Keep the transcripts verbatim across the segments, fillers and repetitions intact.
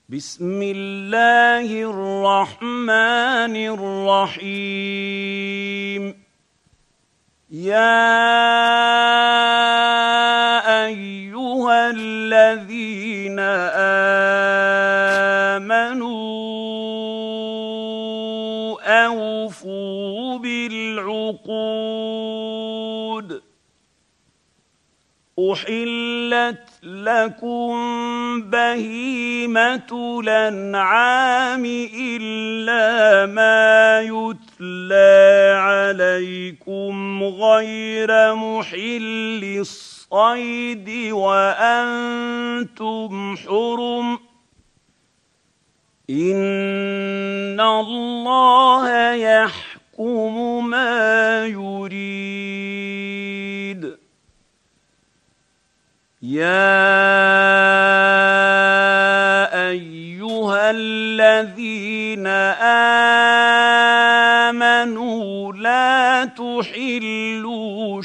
بسم الله الرحمن الرحيم. يا أيها الذين آمنوا أوفوا بالعقود. أحلت لكم بهيمة الأنعام إلا ما يتلى عليكم غير محل الصيد وأنتم حرم. إن الله يحكم ما يريد. يا أيها الذين آمنوا لا تحلوا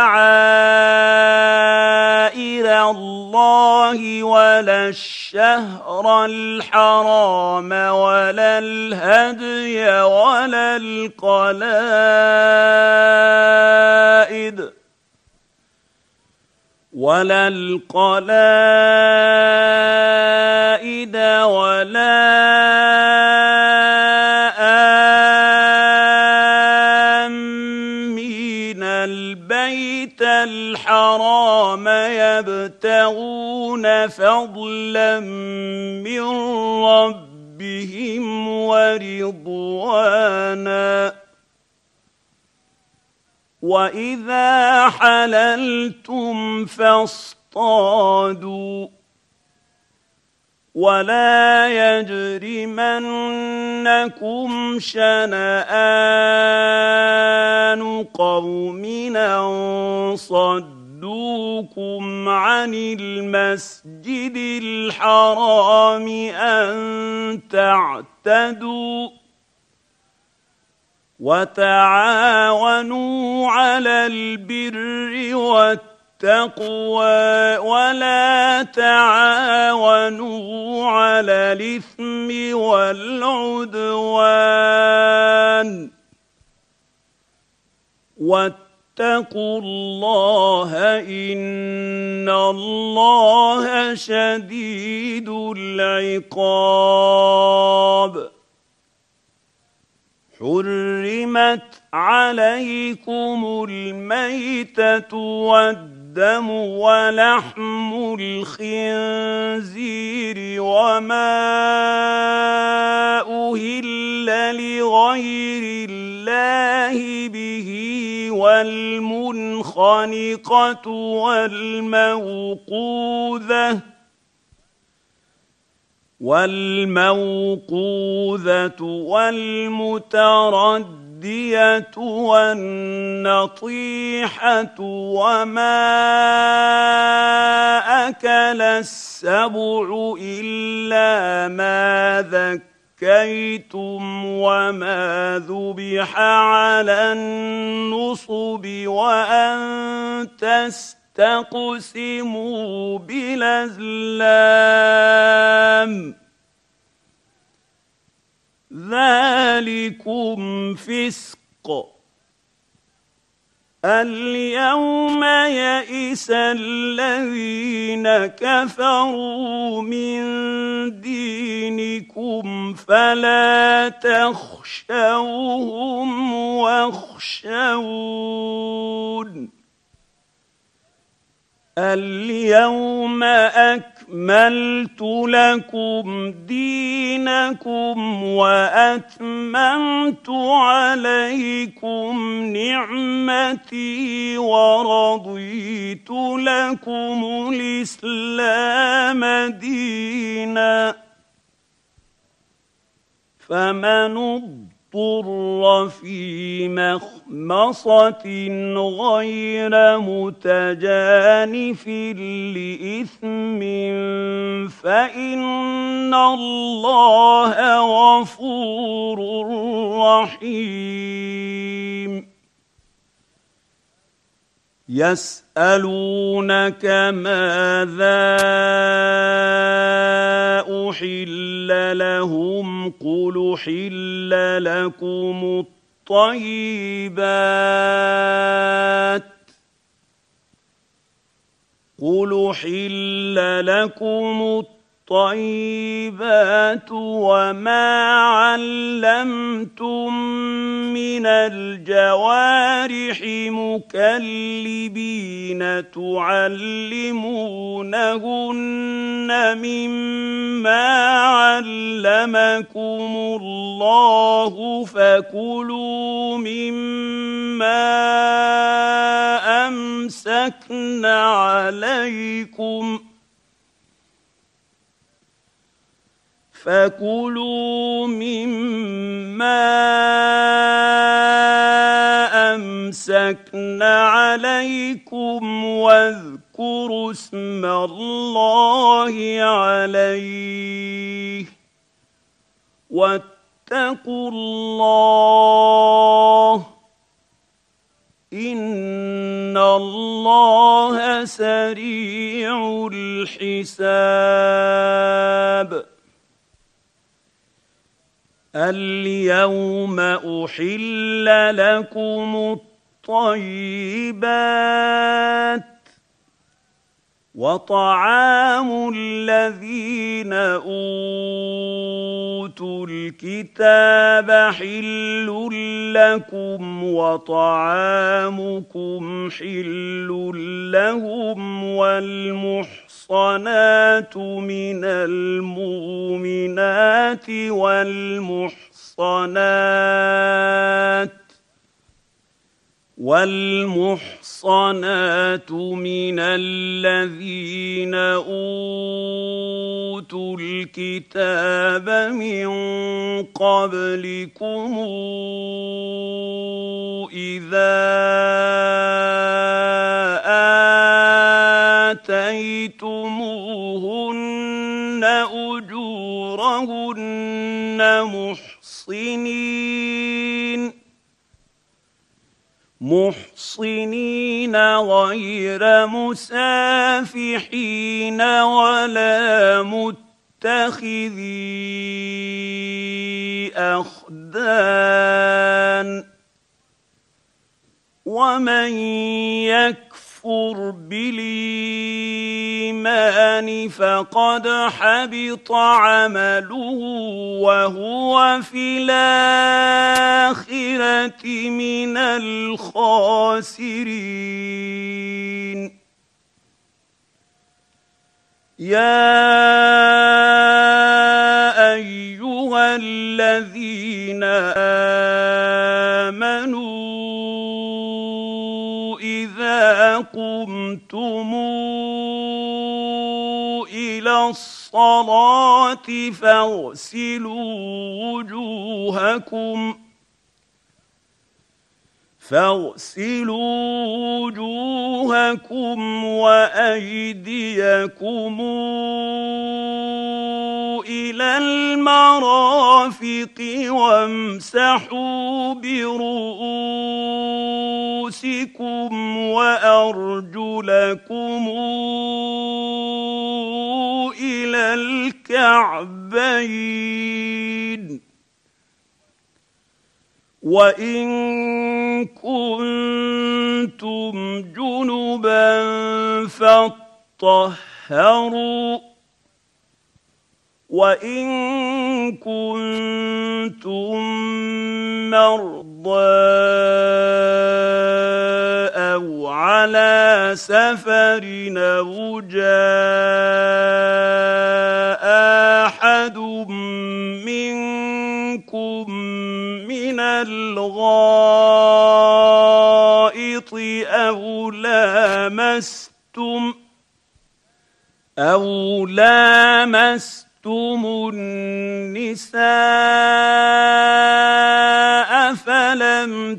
شعائر الله ولا الشهر الحرام ولا الهدي ولا القلائد ولا القلائد ولا آمين البيت الحرام يبتغون فضلا من ربهم ورضوانا. وإذا حللتم فاصطادوا ولا يجرمنكم شنآن قوم أن صدوكم عن المسجد الحرام أن تعتدوا. وتعاونوا على البر والتقوى ولا تعاونوا على الإثم والعدوان. واتقوا الله إن الله شديد العقاب. حرمت عليكم الميتة والدم ولحم الخنزير وما أهل لغير الله به والمنخنقة والموقوذة والموقوذة والمتردية والنطيحة وما أكل السبع إلا ما ذكيتم وما ذبح على النصب وأن تستقسموا تقسموا بالأزلام. ذلكم فسق. اليوم يئس الذين كفروا من دينكم فلا تخشوهم واخشون. اليوم أكملت لكم دينكم وأتممت عليكم نعمتي ورضيت لكم الإسلام دينا. فمن اضطر في مخمصة غير متجانف لإثم فإن الله غفور رحيم. يسألونك ماذا أحل لهم قل أحل لكم الطيبات قل أحل لكم الطيبات وما علمتم من الجوارح مكلبين تعلمونهن مما علمكم الله فكلوا مما أمسكن عليكم فكلوا مما أمسكن عليكم واذكروا اسم الله عليه واتقوا الله إن الله سريع الحساب. اليوم أحل لكم الطيبات وطعام الذين أوتوا الكتاب حل لكم وطعامكم حل لهم والمحصنات من المؤمنات والمحصنات والمحصنات من الذين أوتوا الكتاب من قبلكم إذا آتيتموهن أجورهن محصنين محصنين غير مسافحين ولا متخذي أخدان ومن يكفر بالإيمان فقد حبط عمله وهو في الآخرة من الخاسرين. يا أيها الذين آمنوا إذا قمتم إلى الصلاة فاغسلوا وجوهكم فاغسلوا وجوهكم وأيديكم إلى المرافق وامسحوا برؤوسكم وأرجلكم إلى الكعبين وإن كنتم جنبا فاطهروا وإن كنتم مرضى أو على سفر أو جاء أحد منكم من الغائط أو لامستم أو لامستم النساء فلم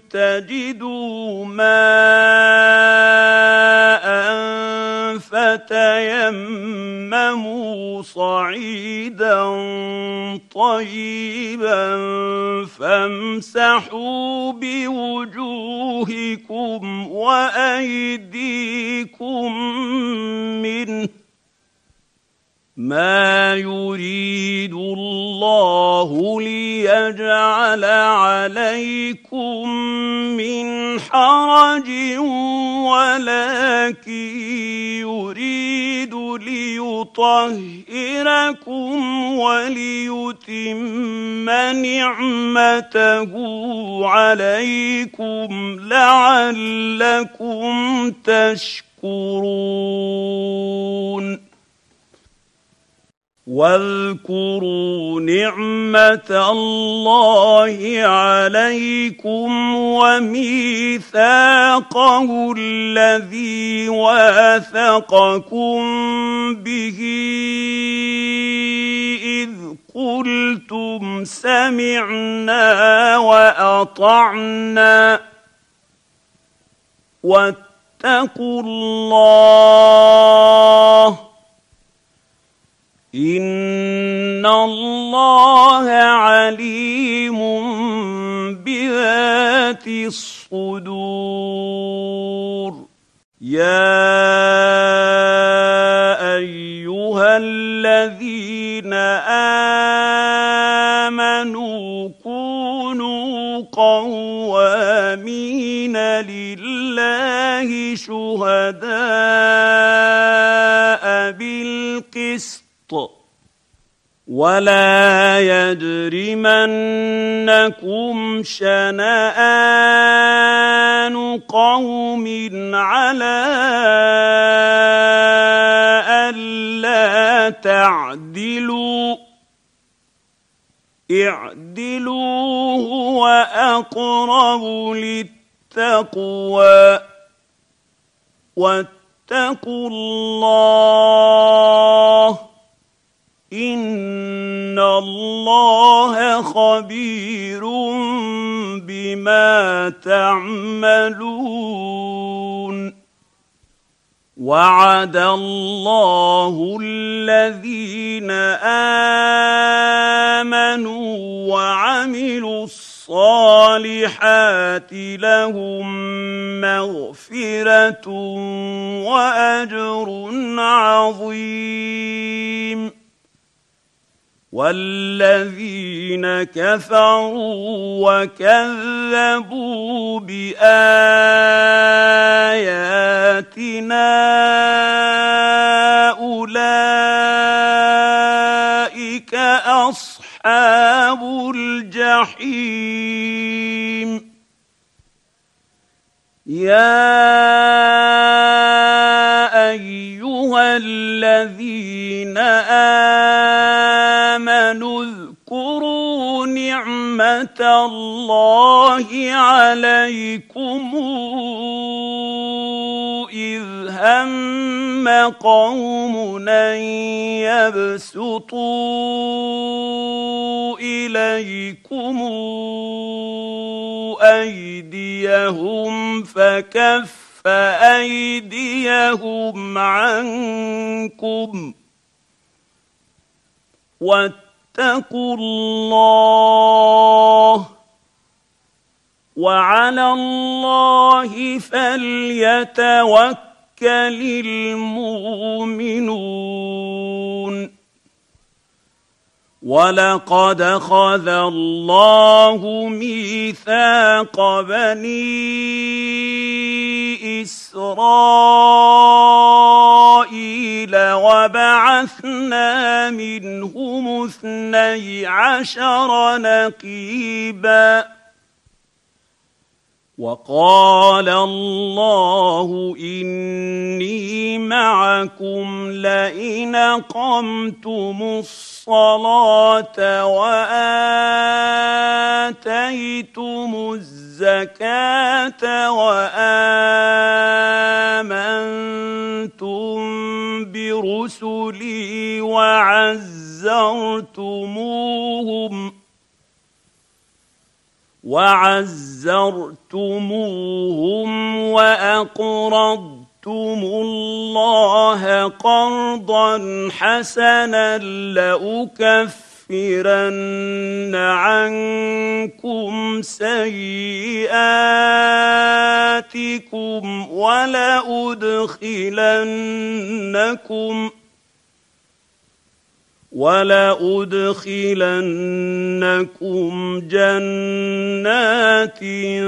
تجدوا ماء فتيمموا تيمموا صعيدا طيبا فامسحوا بوجوهكم وأيديكم منه ما يريد الله ليجعل عليكم من حرج ولكن يريد ليطهركم وليتم نعمته عليكم لعلكم تشكرون واذكروا نعمة الله عليكم وميثاقه الذي واثقكم به إذ قلتم سمعنا وأطعنا واتقوا الله إن الله عليم بذات الصدور يا أيها الذين آمنوا كونوا قوامين لله شهداء بالقسط ولا يجرمنكم شنآن قوم على ألا تعدلوا اعدلوا هو أقرب للتقوى واتقوا الله إن الله خبير بما تعملون وعد الله الذين آمنوا وعملوا الصالحات لهم مغفرة وأجر عظيم والذين كفروا وكذبوا بآياتنا أولئك أصحاب الجحيم يا أيها الذين آمنوا اذكروا نعمة الله عليكم إذ هم قوم أن يبسطوا إليكم أيديهم فكف أيديهم عنكم واتقوا الله وعلى الله فليتوكل المؤمنون ولقد أخذ الله ميثاق بني إسرائيل وبعثنا منهم اثني عشر نقيباً وقال الله إني معكم لئن أقمتم الصلاة وآتيتم الزكاة وآمنتم برسلي وعزرتموهم وعزرتموهم وأقرضتم الله قرضا حسنا لأكفرن عنكم سيئاتكم ولأدخلنكم ولأدخلنكم جنات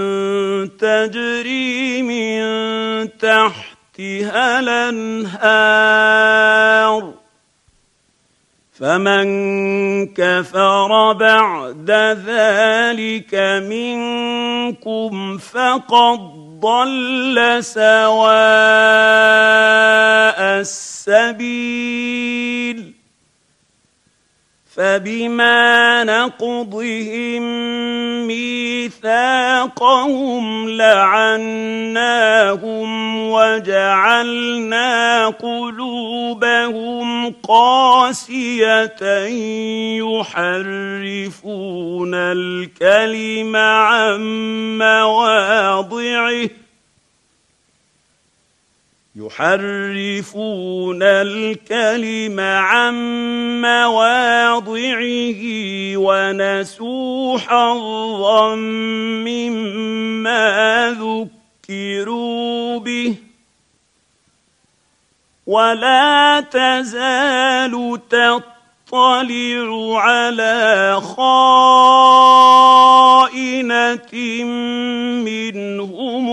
تجري من تحتها الأنهار فمن كفر بعد ذلك منكم فقد ضل سواء السبيل فبما نقضهم ميثاقهم لعناهم وجعلنا قلوبهم قاسية يحرفون الكلم عن مواضعه يحرفون الكلم عن مواضعه ونسوا حظا مما ذكروا به ولا تزال تطلع على خائنة منهم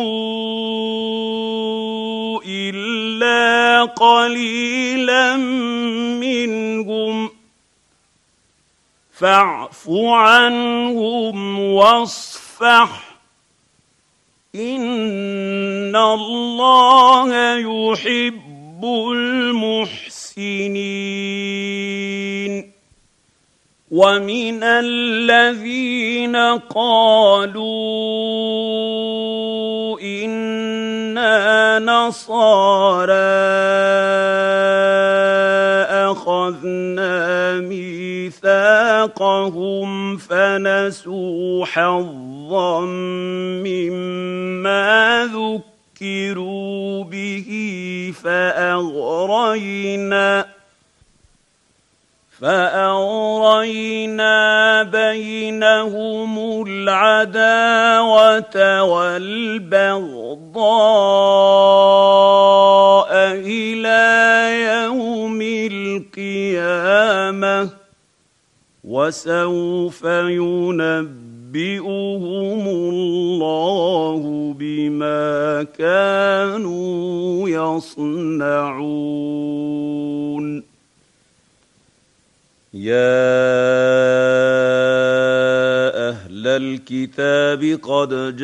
إلا قليلا منهم فاعف عنهم واصفح إن الله يحب المحسنين ومن الذين قالوا إنا نصارى أخذنا ميثاقهم فنسوا حظا مما ذكروا به فأغرينا فأغرينا بينهم العداوة والبغضاء إلى يوم القيامة وسوف ينبئهم الله بما كانوا يصنعون يا أهل الكتاب قد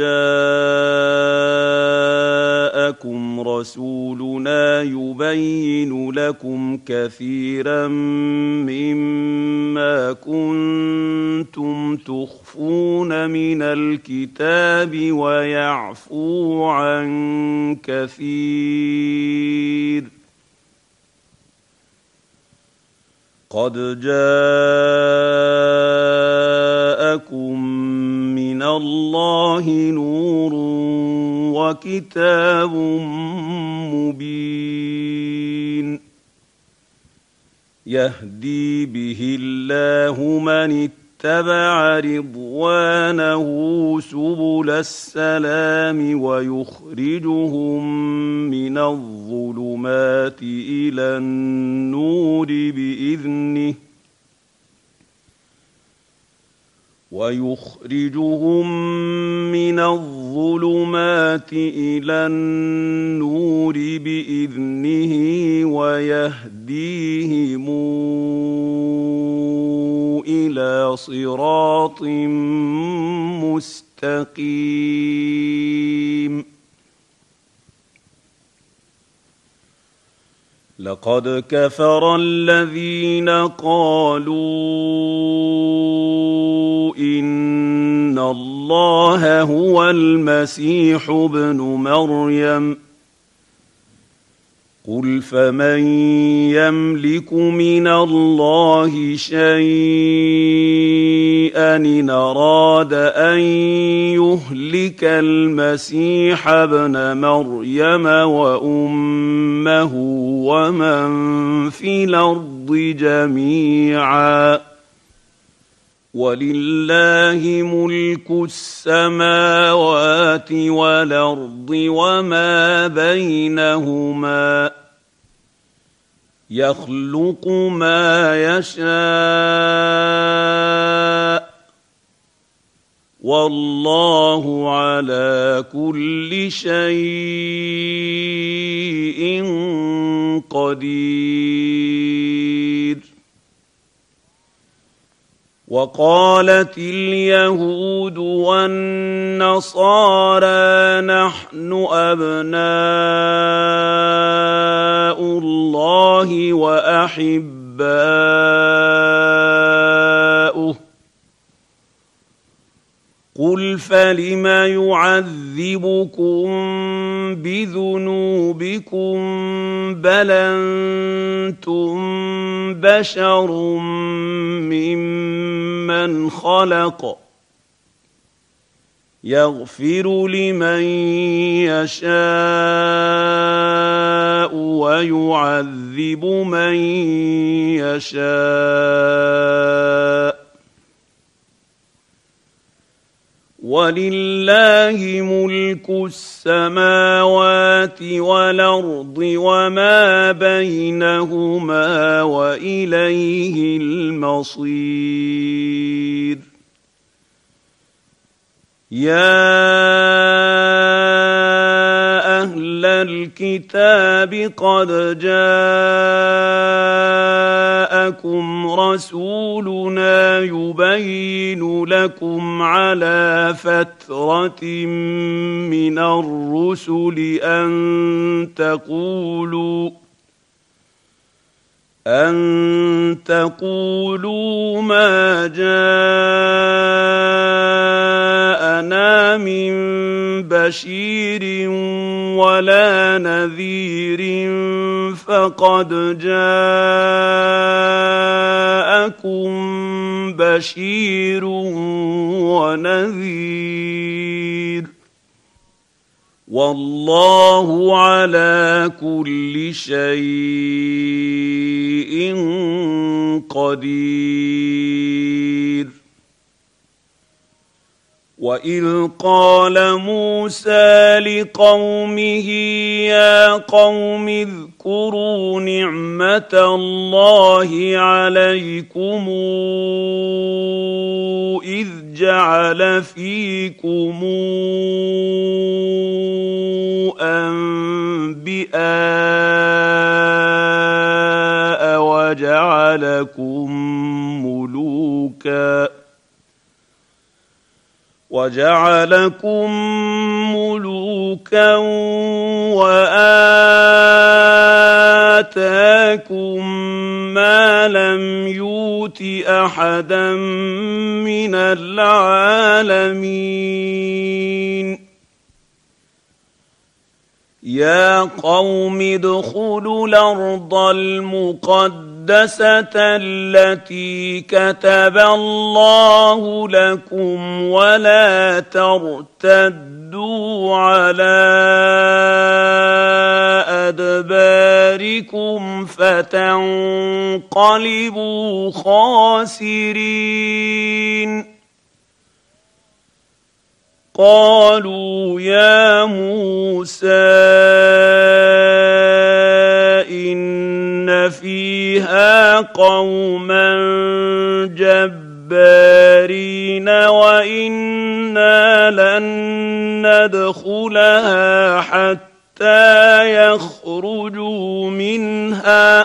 جاءكم رسولنا يبين لكم كثيرا مما كنتم تخفون من الكتاب ويعفو عن كثير قد جاءكم من الله نور وكتاب مبين يهدي به الله من اتبع رضوانه سبل السلام ويخرجهم من الظلمات إلى النور بإذنه ويخرجهم من الظلمات إلى النور بإذنه ويهديهم إلى صراط مستقيم لقد كفر الذين قالوا إن الله هو المسيح ابن مريم قل فمن يملك من الله شيئا إن أراد أن يهلك المسيح المسيح ابن مريم وأمه ومن في الأرض جميعا ولله ملك السماوات والأرض وما بينهما يخلق ما يشاء والله على كل شيء قدير. وقالت اليهود والنصارى نحن أبناء الله وأحباؤه قل فلم يعذبكم بذنوبكم بل أنتم بشر ممن خلق يغفر لمن يشاء ويعذب من يشاء ولله ملك السماوات والأرض وما بينهما وإليه المصير. يا أهل الكتاب قد جاءكم رسولنا يبين لكم على فترة من الرسل أن تقولوا أن تقولوا ما جاءنا من بشير ولا نذير فقد جاءكم بشير ونذير والله على كل شيء قدير. وإذ قال موسى لقومه يا قوم اذكروا نعمة الله عليكم إذ جعل فيكم أنبياء وجعلكم ملوكا وجعلكم ملوكا وآتاكم ما لم يؤت أحدا من العالمين. يا قوم ادخلوا الأرض المقدسة التي كتب الله لكم ولا ترتدوا على أدباركم فتنقلبوا خاسرين. قالوا يا موسى إن فيها قوما جبارين وإنا لن ندخلها حتى يخرجوا منها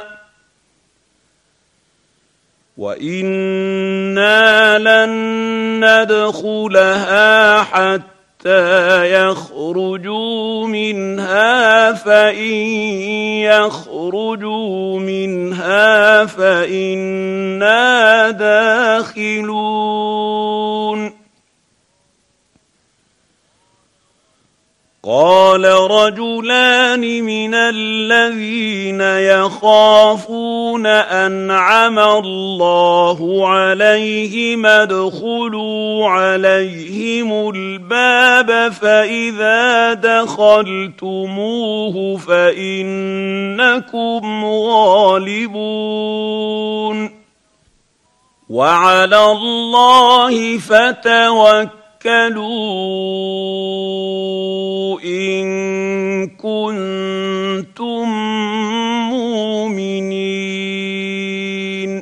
وإنا لن ندخلها حتى يخرجوا منها فإن يخرجوا منها فإنا داخلون. قال رجلان من الذين يخافون أنعم الله عليهم ادخلوا عليهم الباب فإذا دخلتموه فإنكم غالبون وعلى الله فتوكلوا اتَّقُوا إِن كُنتُم مُّؤْمِنِينَ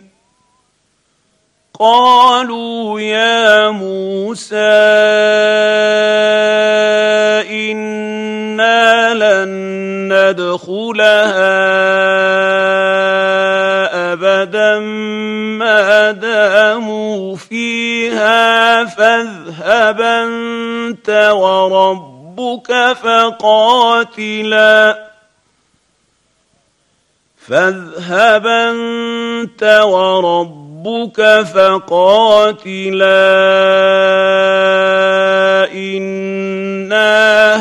قالوا يا موسى إنا لن ندخلها أبدا ما داموا فيها فاذهب أنت وربك فقاتلا فاذهب أنت وربك فقاتلا إنا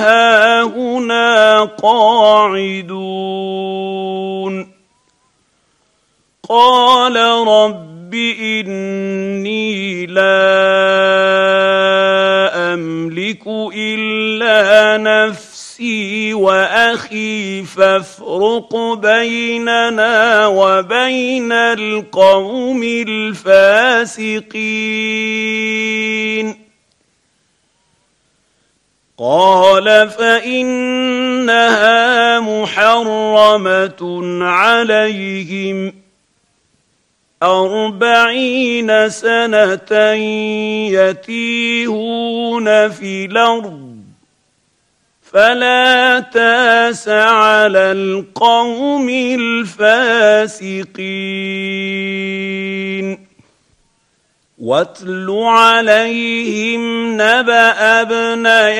هاهنا قاعدون قال رب إني لا أملك إلا نفسي وأخي فافرق بيننا وبين القوم الفاسقين قال فإنها محرمة عليهم أربعين سنة يتيهون في الأرض فلا تاس على القوم الفاسقين واتل عليهم نبأ ابني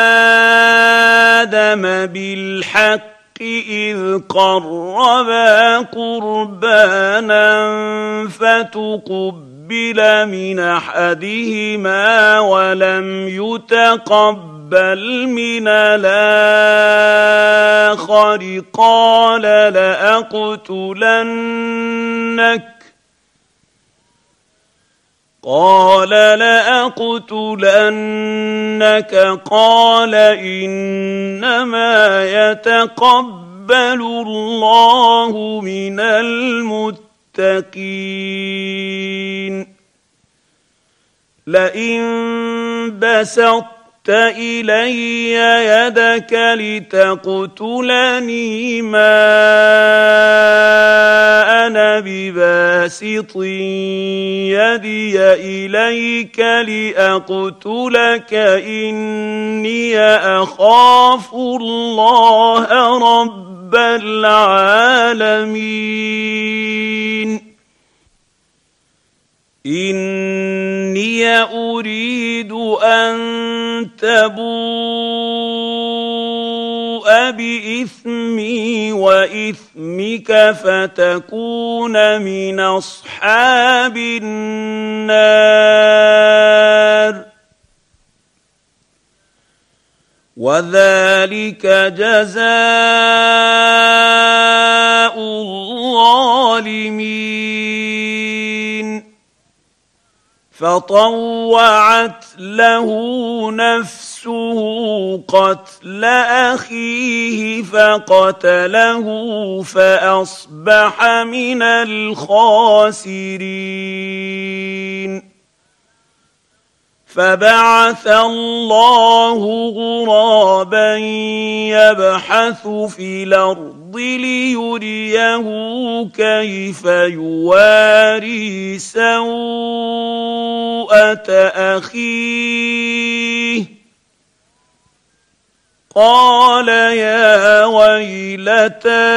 آدم بالحق إذ قربا قربانا فتقبل من أحدهما ولم يتقبل من الآخر قال لأقتلنك قال لأقتلنك قال إنما يتقبل الله من المتقين لئن بسطت إلي يدك لتقتلني ما أنا بباسط يدي إليك لأقتلك إني أخاف الله رب العالمين إني أريد أن تبوء بإثمي وإثمك فتكون من أصحاب النار وذلك جزاء الظالمين فطوعت له نفسه قتل أخيه فقتله فأصبح من الخاسرين فبعث الله غرابا يبحث في الأرض ليريه كيف يواري سوءة أخيه قال يا ويلتى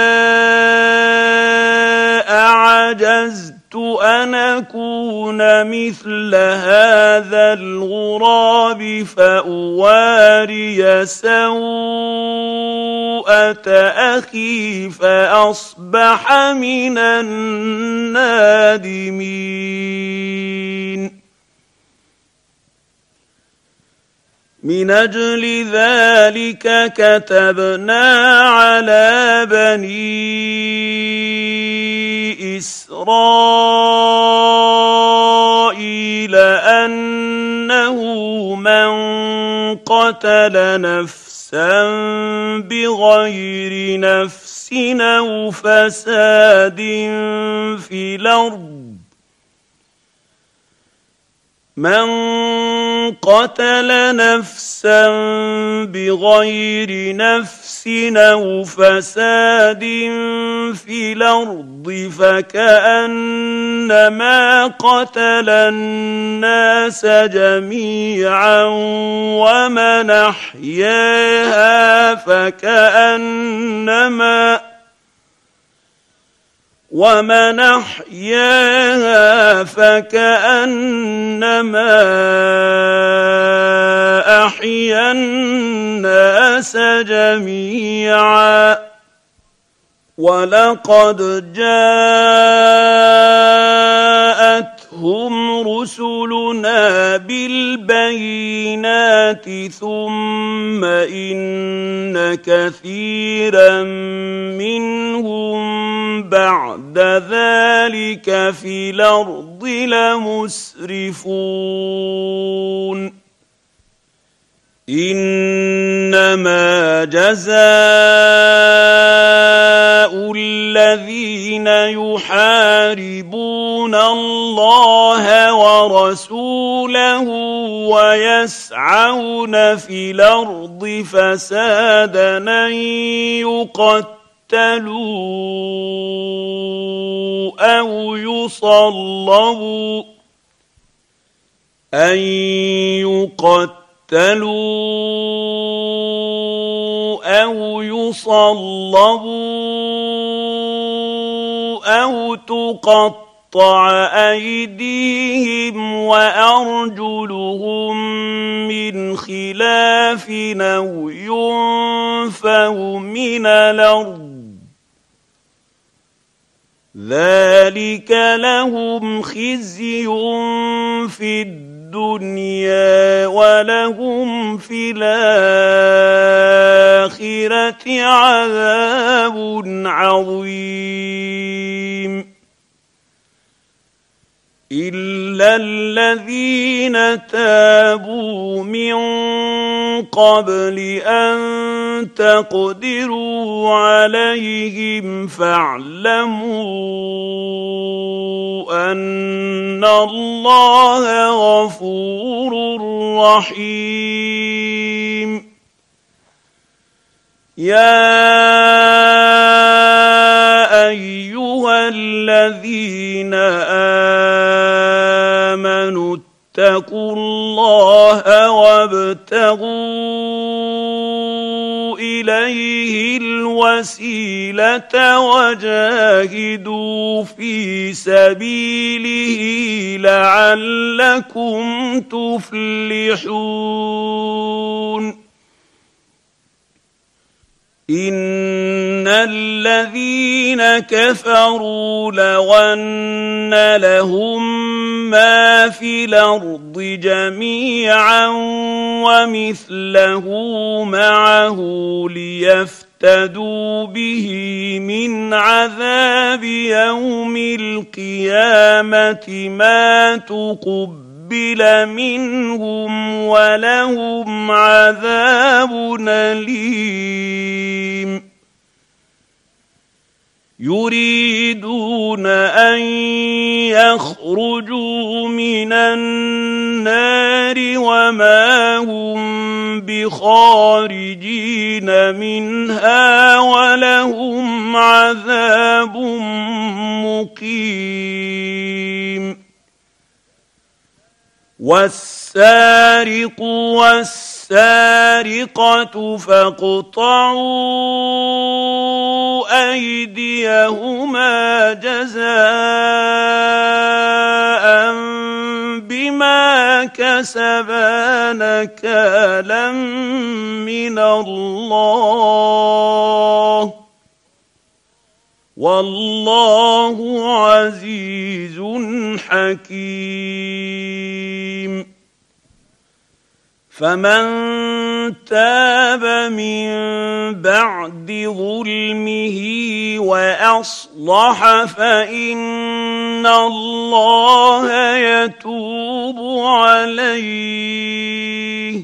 أعجزت أن أكون مثل هذا الغراب فأواري سوءة أخي فأصبح من النادمين من أجل ذلك كتبنا على بني إسرائيل أنه من قتل نفسا بغير نفس أو فساد في الأرض من قتل نفسا بغير نفس أو فساد في الأرض فكأنما قتل الناس جميعا ومن أحياها فكأنما ومن أحياها فكأنما أحيا الناس جميعا ولقد جاءتهم رسلنا بالبينات ثم إن كثيرا منهم بعد ذلك في الأرض لمسرفون إنما جزاء الذين يحاربون الله ورسوله ويسعون في الأرض فسادا أن يقتلوا أو يصلبوا أن يقتلوا أو يصلبوا أو تقطع أيديهم وأرجلهم من خلاف أو ينفوا من الأرض ذلك لهم خزي في الدنيا الدنيا ولهم في الآخرة عذاب عظيم إلا الذين تابوا من قبل أن تقدروا عليهم فاعلموا أن الله غفور رحيم يا أيها الذين آمنوا اتقوا الله وابتغوا إليه الوسيلة وجاهدوا في سبيله لعلكم تفلحون إن الذين كفروا لو أن لهم ما في الأرض جميعا ومثله معه ليفتدوا به من عذاب يوم القيامة ما تقبل منهم ولهم عذاب أليم يريدون أن يخرجوا من النار وما هم بخارجين منها ولهم عذاب مقيم والسارق والسارقة فاقطعوا أيديهما جزاء بما كسبا نكالا من الله والله عزيز حكيم فمن تاب من بعد ظلمه وأصلح فإن الله يتوب عليه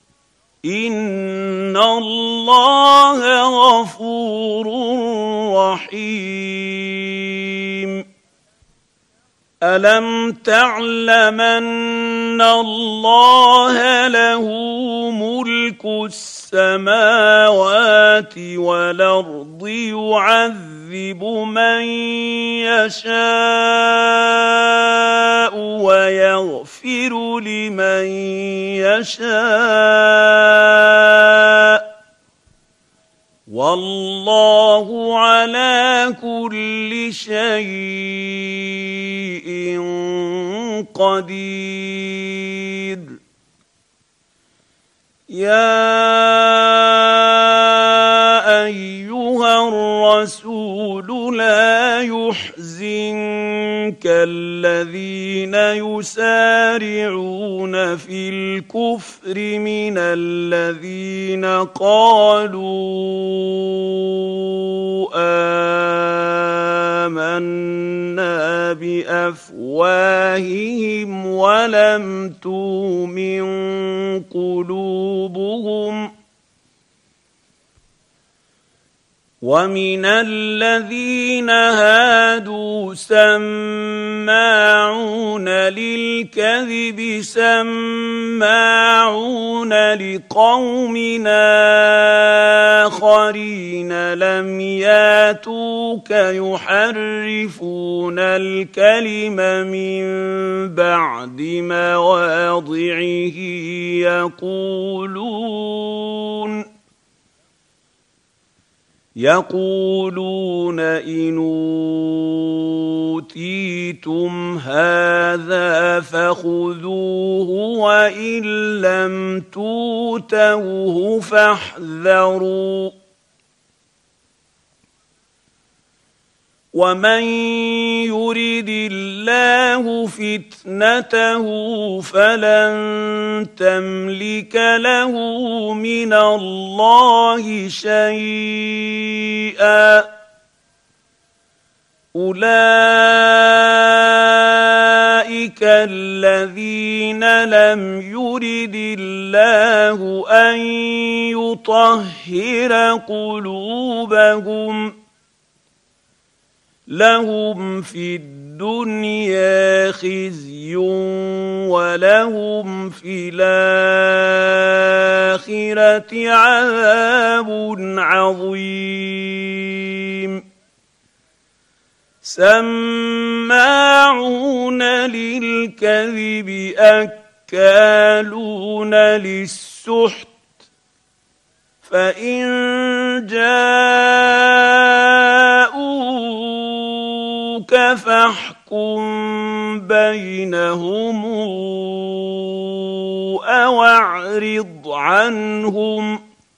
إن الله غفور رحيم. ألم تعلم أن الله له ملك السماوات والأرض يعذب من يشاء ويغفر لمن يشاء والله على كل شيء قدير. يا أيها الرسول لا يحزنك الذين يسارعون في الكفر من الذين قالوا آمنا بأفواههم ولم تؤمن قلوبهم ومن الذين هادوا سماعون للكذب سماعون لقوم آخرين لم ياتوك يحرفون الكلم من بعد مواضعه يقولون يقولون إن أوتيتم هذا فخذوه وإن لم تؤتوه فاحذروا ومن يرد الله فتنته فلن تملك له من الله شيئا أولئك الذين لم يرد الله أن يطهر قلوبهم لهم في الدنيا خزي ولهم في الآخرة عذاب عظيم. سماعون للكذب أكالون للسحت فإن جاءوك فاحكم بينهم أو أعرض عنهم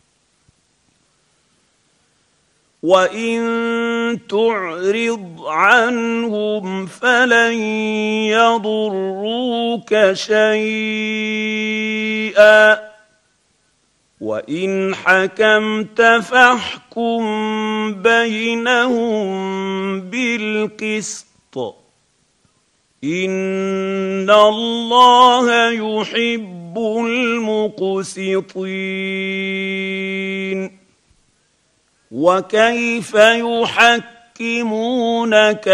وإن تعرض عنهم فلن يضروك شيئا وإن حكمت فاحكم بينهم بالقسط إن الله يحب المقسطين. وكيف يحكمونك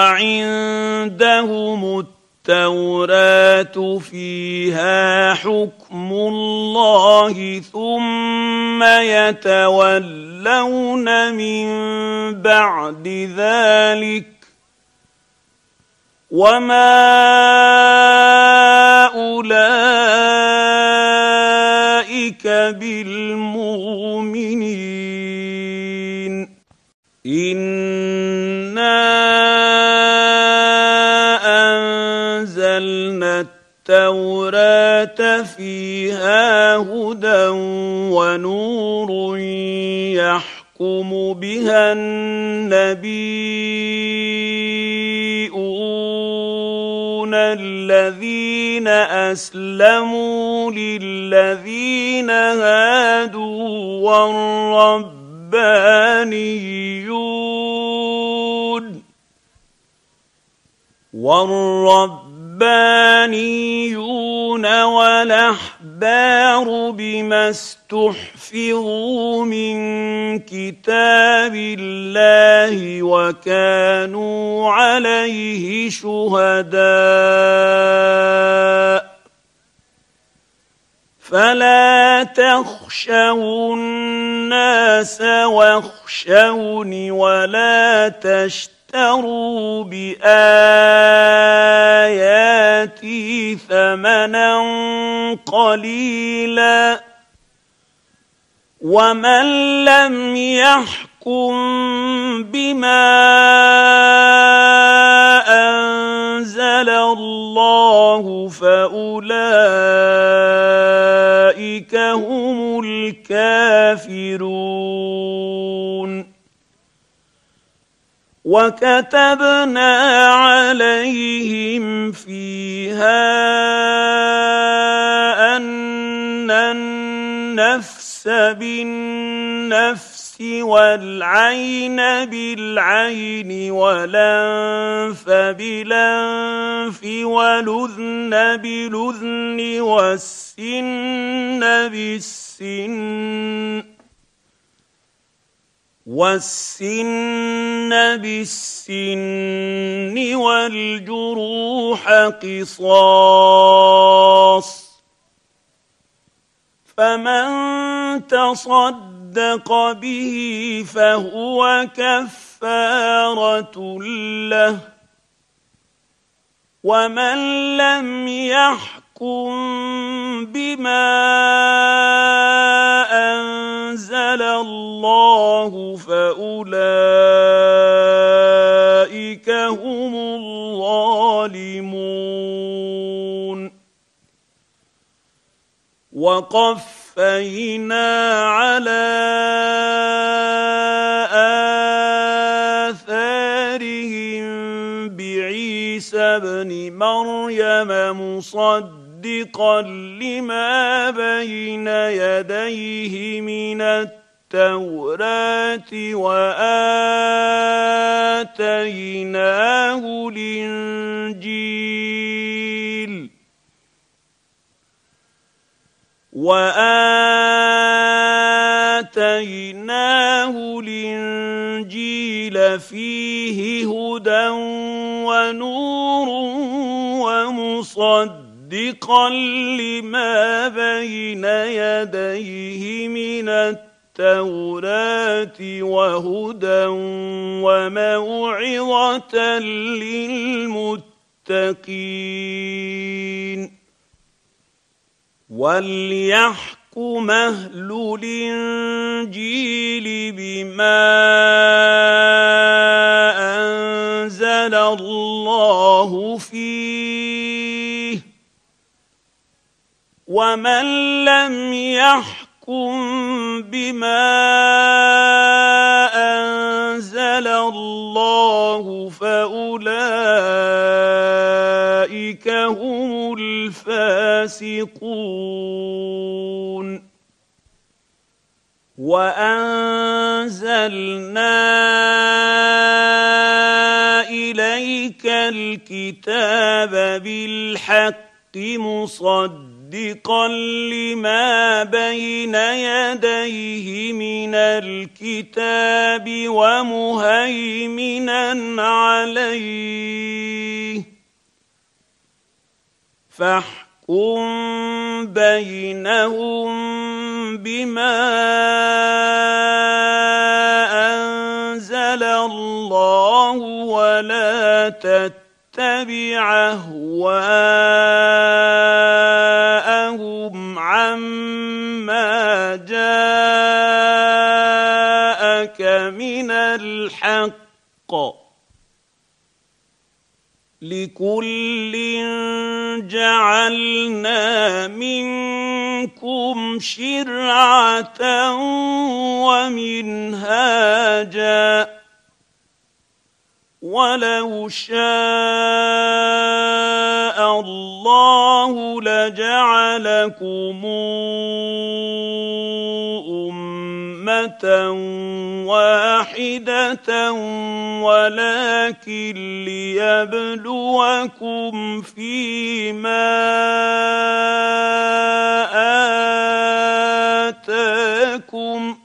وعندهم التوراة فيها حكم الله ثم يتولون من بعد ذلك وما أولئك بالمؤمنين. إنا أنزلنا التوراة فيها هدى ونور يحكم بها النبيون الذين الذين أسلموا للذين هادوا والربانيون والربانيون والأحبار بما استحفظوا من كتاب الله وكانوا عليه شهداء فلا تخشوا الناس واخشوني ولا تشتروا اشتروا بآياتي ثمنا قليلا ومن لم يحكم بما أنزل الله فأولئك هم الكافرون. وكتبنا عليهم فيها أن النفس بالنفس والعين بالعين والأنف بالأنف والأذن بالأذن والسن بالسن والسن بالسن والجروح قصاص فمن تصدق به فهو كفارة له ومن لم يحكم بما أنزل الله فأولئك هم الظالمون. وقفينا على آثارهم بعيسى ابن مريم مصدقا لما بين يديه من التوراة وآتيناه الإنجيل وآتيناه الإنجيل فيه هدى ونور ومصدقا لما بين يديه من التوراة وهدى وموعظة للمتقين. وليحكم أهل الإنجيل بما أنزل الله فيه ومن لم يحكم بما أنزل الله فأولئك هم الفاسقون. وأنزلنا إليك الكتاب بالحق مصدقا لما بين يديه من الكتاب ومهيمنا عليه فاحكم بينهم بما أنزل الله ولا تتبع أهواءهم عما جاءك من الحق لكل جعلنا منكم شرعة ومنهاجا وَلَوْ شَاءَ اللَّهُ لَجَعَلَكُمْ أُمَّةً وَاحِدَةً وَلَٰكِن لِّيَبْلُوَكُمْ فِيمَا آتَاكُمْ ۖ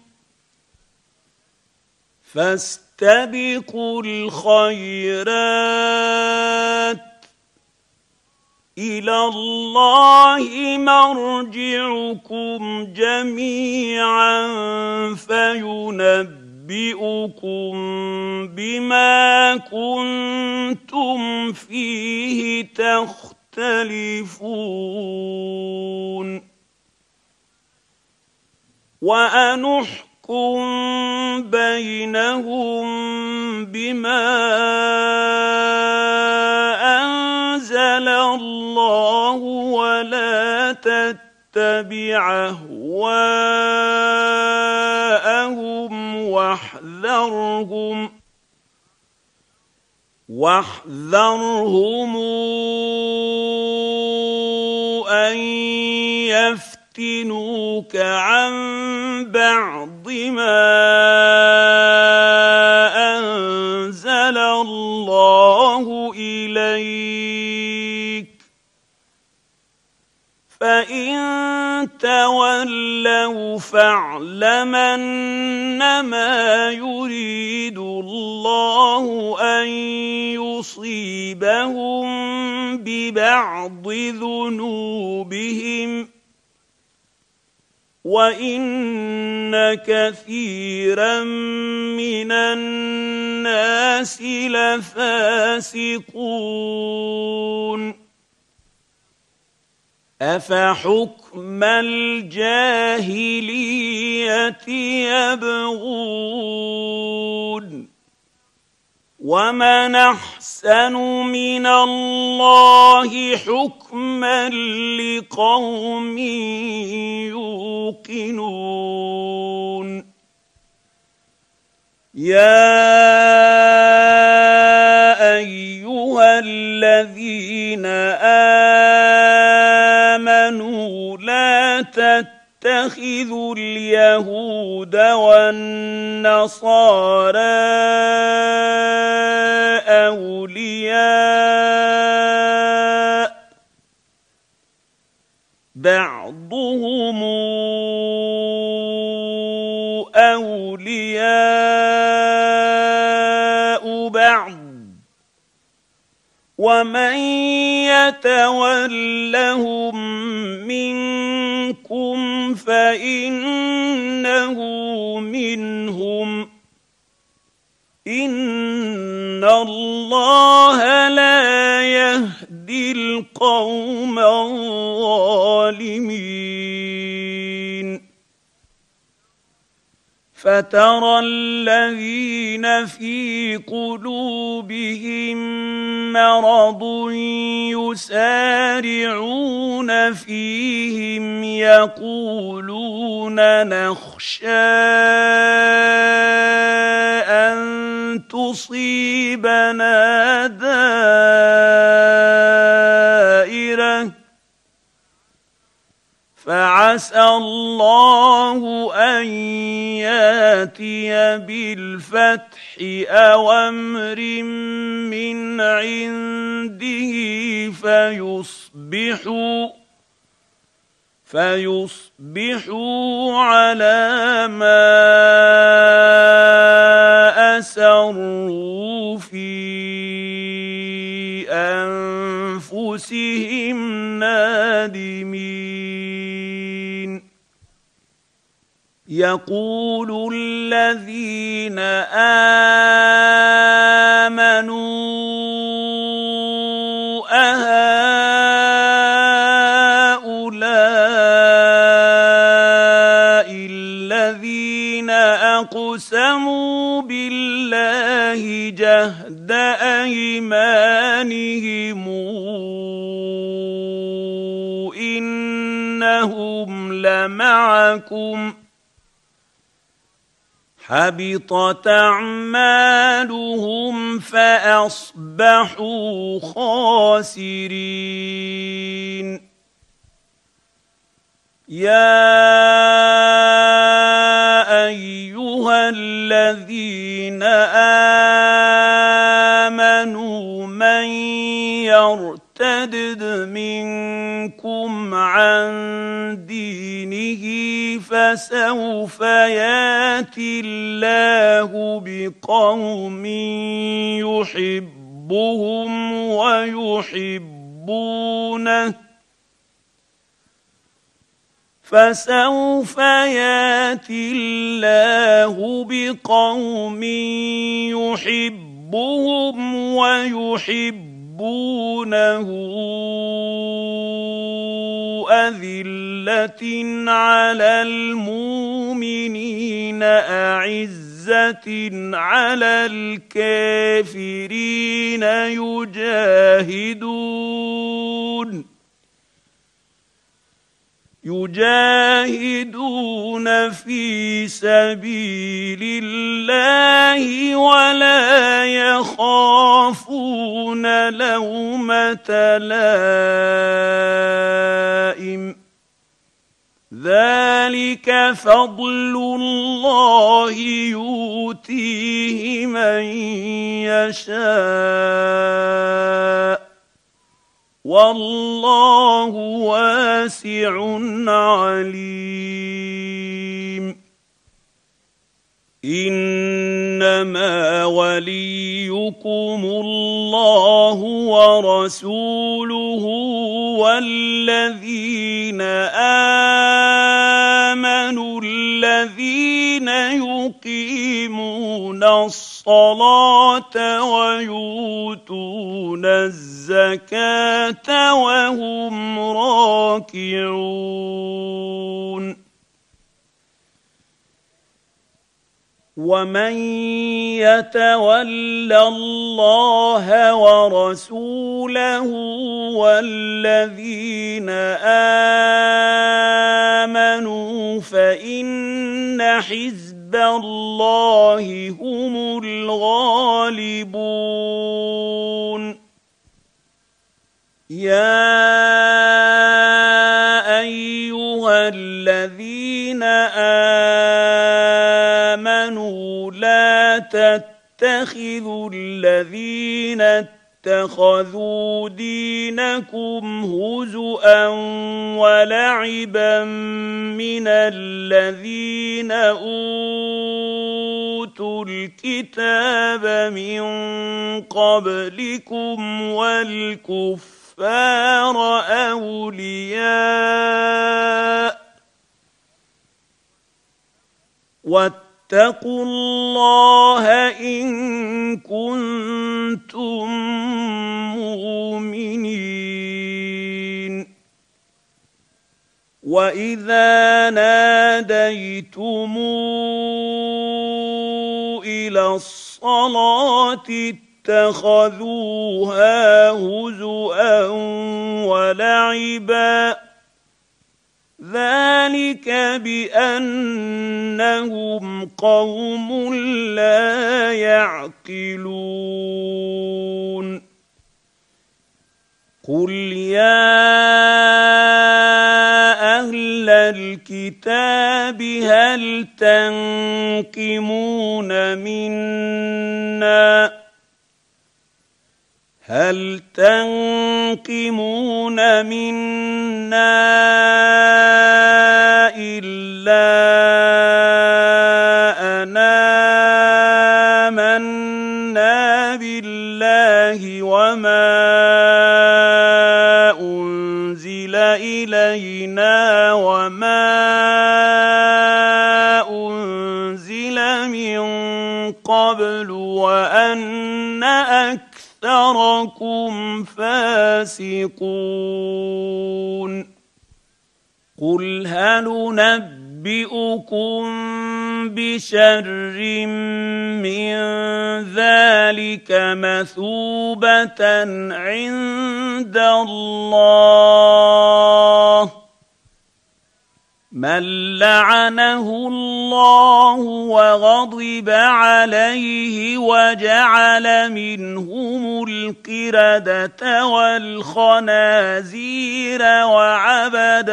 فَاسْتَبِقُوا الْخَيْرَاتِ ۚ إِلَى اللَّهِ مَرْجِعُكُمْ جَمِيعًا فَيُنَبِّئُكُم بِمَا كُنتُمْ فِيهِ تَخْتَلِفُونَ وَأَنِ احْكُم بَيْنَهُم بِمَا أَنزَلَ اللَّهُ وَلَا تَتَّبِعْ أَهْوَاءَهُمْ وَاحْذَرْهُمْ وَاحْذَرْهُمْ أَن يَفْتِنُوكَ عَن بَعْضِ مَا أَنزَلَ اللَّهُ إِلَيْكَ ۖ فَإِن تَوَلَّوْا فَاعْلَمْ أَنَّمَا يُرِيدُ اللَّهُ أَن يُصِيبَهُم بِبَعْضِ ذُنُوبِهِمْ ۗ وَإِنَّ كَثِيرًا مِّنَ النَّاسِ لَفَاسِقُونَ أَفَحُكْمَ الْجَاهِلِيَّةِ يَبْغُونَ وَمَنْ أَحْسَنُ مِنَ اللَّهِ حُكْمًا لِقَوْمٍ يُوقِنُونَ يَا أَيُّهَا الَّذِينَ آمَنُوا لَا تَتَّخِذُوا الْيَهُودَ وَالنَّصَارَىٰ أَوْلِيَاءَ ۘ بَعْضُهُمْ أَوْلِيَاءُ بَعْضٍ ۚ وَمَن يَتَوَلَّهُم مِّنكُمْ فَإِنَّهُ مِنْهُمْ ۗ إِنَّ اللَّهَ لَا يَهْدِي الْقَوْمَ الظَّالِمِينَ فَتَرَى الَّذِينَ فِي قُلُوبِهِم مَّرَضٌ يُسَارِعُونَ فِيهِمْ يَقُولُونَ نَخْشَىٰ أَن تُصِيبَنَا دَائِرَةٌ ۚ فَعَسَى اللَّهُ أَن يَأْتِيَ بِالْفَتْحِ أَوْ أَمْرٍ مِّنْ عِندِهِ فَيُصْبِحُوا فَيُصْبِحُوا عَلَىٰ مَا أَسَرُّوا فِي أَنفُسِهِمْ نَادِمِينَ يَقُولُ الَّذِينَ آمَنُوا أَهَٰؤُلَاءِ الَّذِينَ أَقْسَمُوا بِاللَّهِ جَهْدَ أَيْمَانِهِمْ إِنَّهُمْ لَمَعَكُمْ ۚ حبطت أعمالهم فأصبحوا خاسرين. يا أيها الذين آمنوا من يرتد منكم عن دينه فسوف ياتي الله بقوم يحبهم ويحبونه فسوف ياتي الله بقوم يحبهم ويحبونه أذلة على المؤمنين أعزة على الكافرين يجاهدون يجاهدون في سبيل الله ولا يخافون لومة لائم ذلك فضل الله يؤتيه من يشاء والله واسع عليم. إنما وليكم الله ورسوله والذين آمنوا الذين يقيمون الصلاة ويؤتون الزكاة وهم راكعون. ومن يتول الله ورسوله والذين آمنوا فإن حزب الله هم الغالبون. يا أيها الذين آمنوا لا تتخذوا الذين اتخذوا دينكم هزؤا ولعبا من الذين أوتوا الكتاب من قبلكم والكفار أولياء واتقوا الله إن كنتم مؤمنين. وإذا ناديتم إلى الصلاة اتخذوها هزؤا ولعبا ذلك بأنهم قوم لا يعقلون. قل يا أهل الكتاب هل تنقمون منا هل تنقمون منا إلا أن آمنا بالله وما أنزل إلينا وما أنزل من قبل وأن أكثر أكثركم فاسقون. قل هل ننبئكم بشر من ذلك مثوبة عند الله من لعنه الله وغضب عليه وجعل منهم القردة والخنازير وعبد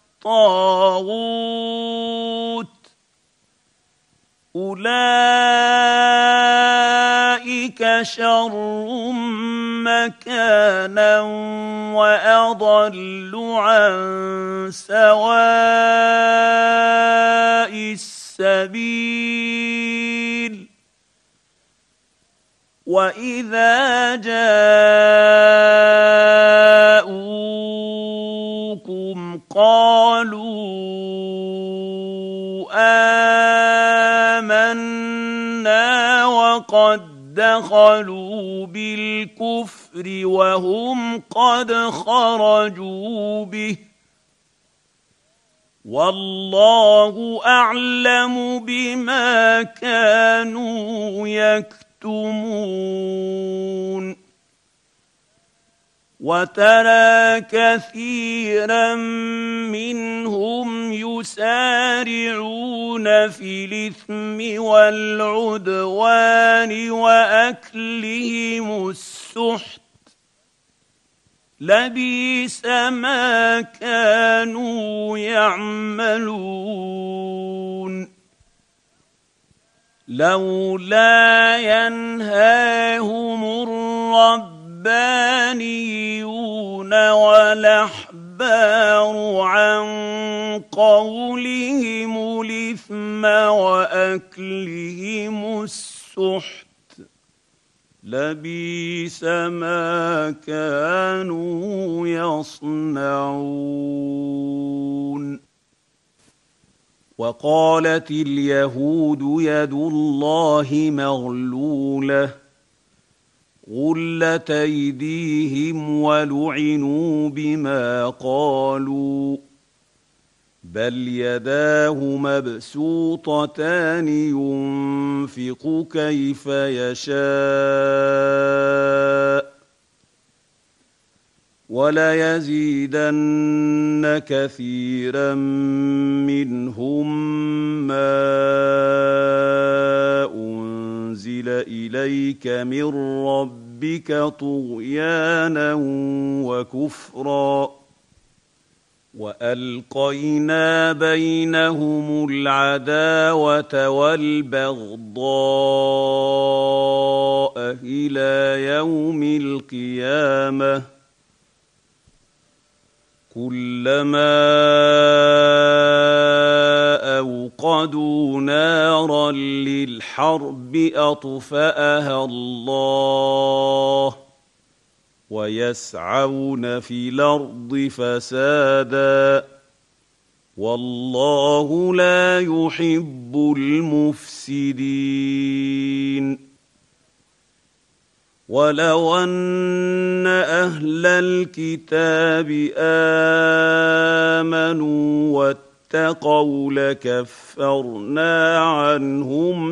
الطاغوت أولئك شر مكانا وأضل عن سواء السبيل وإذا جاءوكم قالوا آمنا وقد دخلوا بالكفر وهم قد خرجوا به والله أعلم بما كانوا يكتمون وترى كثيرا منهم يسارعون في الإثم والعدوان وأكلهم السحت لبئس ما كانوا يعملون لولا ينهاهم الرب الربانيون والأحبار عن قولهم الإثم وأكلهم السحت لبئس ما كانوا يصنعون وقالت اليهود يد الله مغلولة غلت أيديهم ولعنوا بما قالوا بل يداه مبسوطتان ينفق كيف يشاء وليزيدن كثيرا منهم ما أنزل إليك من ربك طغيانا وكفرا وألقينا بينهم العداوة والبغضاء إلى يوم القيامة كلما أوقدوا نارا للحرب أطفأها الله ويسعون في الأرض فسادا والله لا يحب المفسدين ولو أن أهل الكتاب آمنوا واتقوا لكفرنا عنهم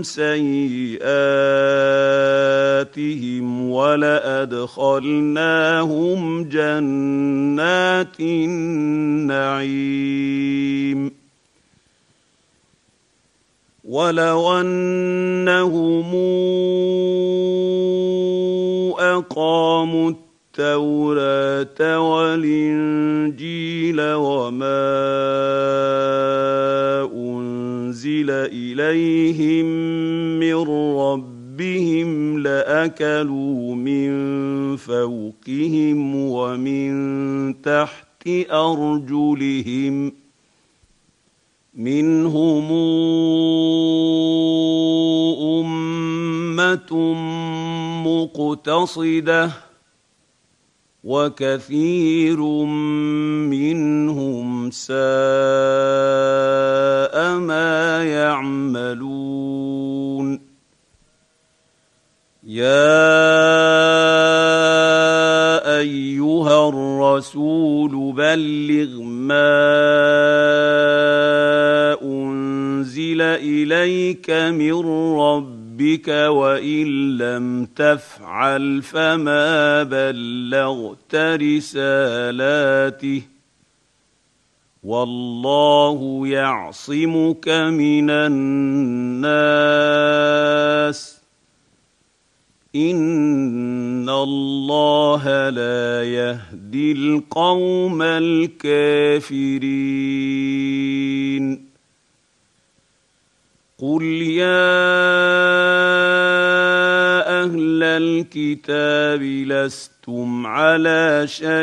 سيئاتهم ولأدخلناهم جنات النعيم ولو أنهم أقاموا التوراة والإنجيل وما أنزل إليهم من ربهم لأكلوا من فوقهم ومن تحت أرجلهم منهم أمة مقتصدة وكثير منهم ساء ما يعملون يا أيها الرسول بلغ ما أنزل إليك من ربك بك وإن لم تفعل فما بلغت رسالاته والله يعصمك من الناس إن الله لا يهدي القوم الكافرين قل يا أهل الكتاب لستم على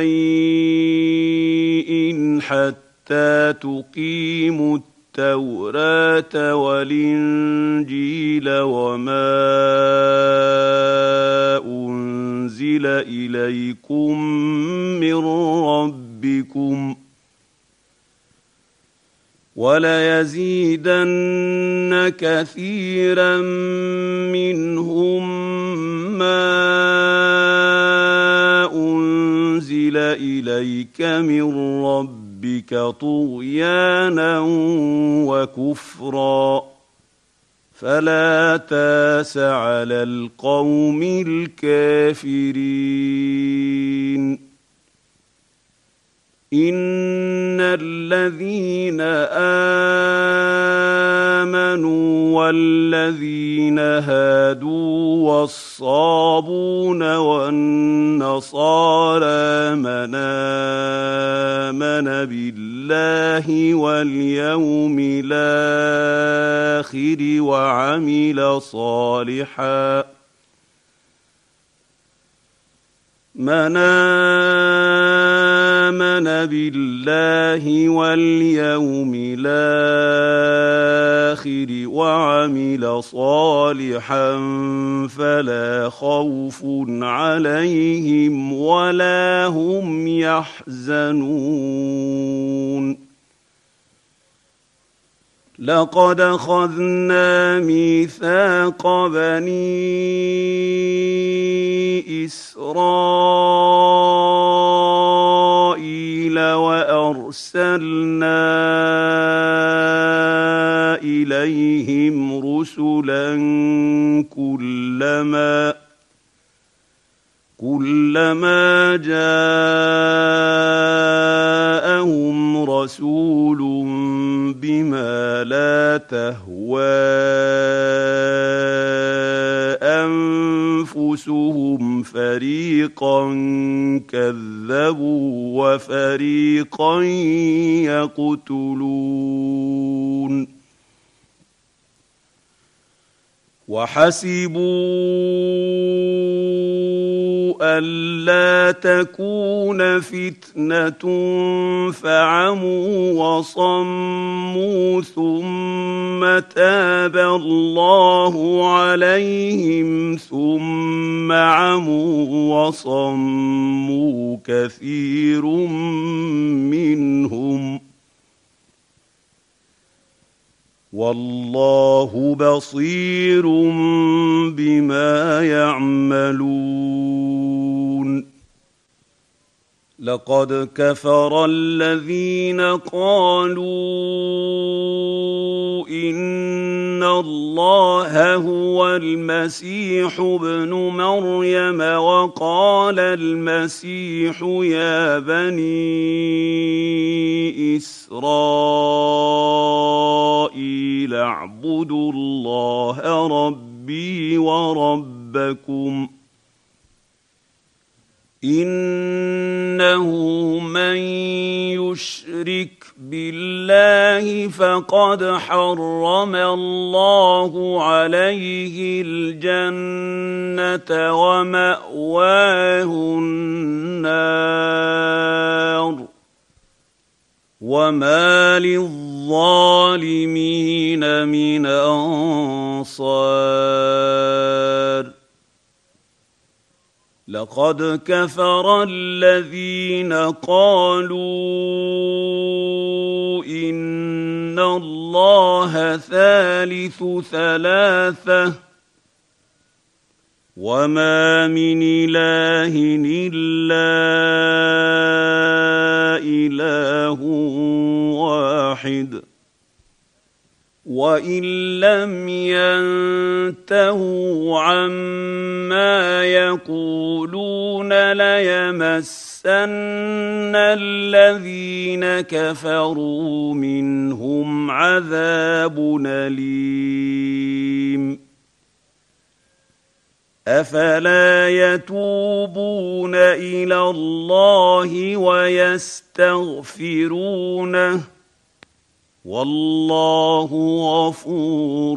شيء حتى تقيموا التوراة والإنجيل وما أنزل إليكم من ربكم وليزيدن كثيرا منهم ما أنزل إليك من ربك طغيانا وكفرا فلا تاس على القوم الكافرين إن الذين آمنوا والذين هادوا والصابون والنصارى من آمن بالله واليوم الآخر وعمل صالحاً من آمن بالله واليوم الآخر وعمل صالحا فلا خوف عليهم ولا هم يحزنون لقد أخذنا ميثاق بني إسرائيل وأرسلنا إليهم رسلا كلما كلما جاءهم رسول بما لا تهوى أنفسهم فريقا كذبوا وفريقا يقتلون وحسبوا ألا تكون فتنة فعموا وصموا ثم تاب الله عليهم ثم عموا وصموا كثير منهم والله بصير بما يعملون لقد كفر الذين قالوا إن الله هو المسيح ابن مريم وقال المسيح يا بني إسرائيل اعبدوا الله ربي وربكم إنه من يشرك بالله فقد حرم الله عليه الجنة ومأواه النار وما للظالمين من أنصار لقد كفر الذين قالوا إن الله ثالث ثلاثة وما من إله إلا إله واحد وان لم ينتهوا عما يقولون ليمسن الذين كفروا منهم عذاب أليم أفلا يتوبون إلى الله ويستغفرونه والله غفور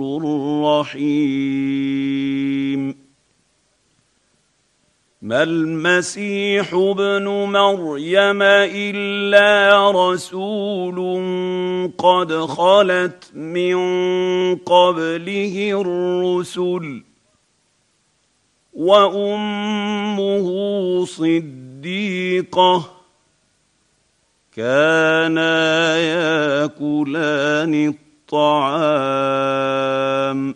رحيم ما المسيح ابن مريم إلا رسول قد خلت من قبله الرسل وأمه صديقة كانا ياكلان الطعام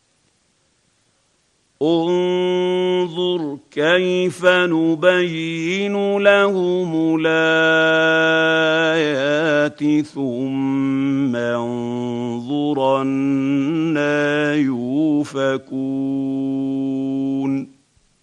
انظر كيف نبين لهم الآيات ثم انظر أنى يؤفكون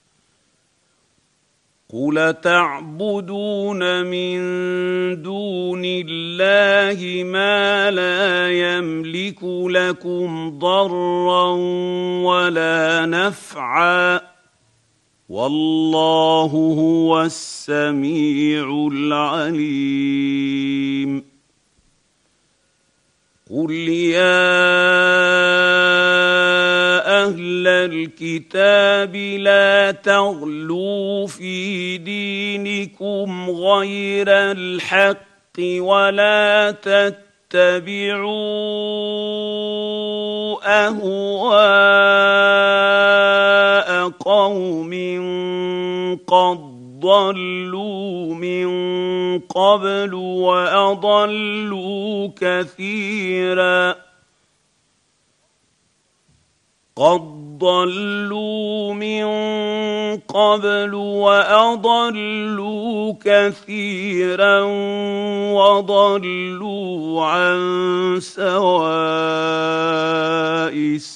قل تعبدون من دون الله ما لا يملك لكم ضرا ولا نفعا والله هو السميع العليم قل يا أهل الكتاب لا تغلوا في دينكم غير الحق ولا تتبعوا أهواء قوم قد ضلوا من قبل وأضلوا كثيرا قد ضلوا من قبل وأضلوا كثيرا وضلوا عن سواء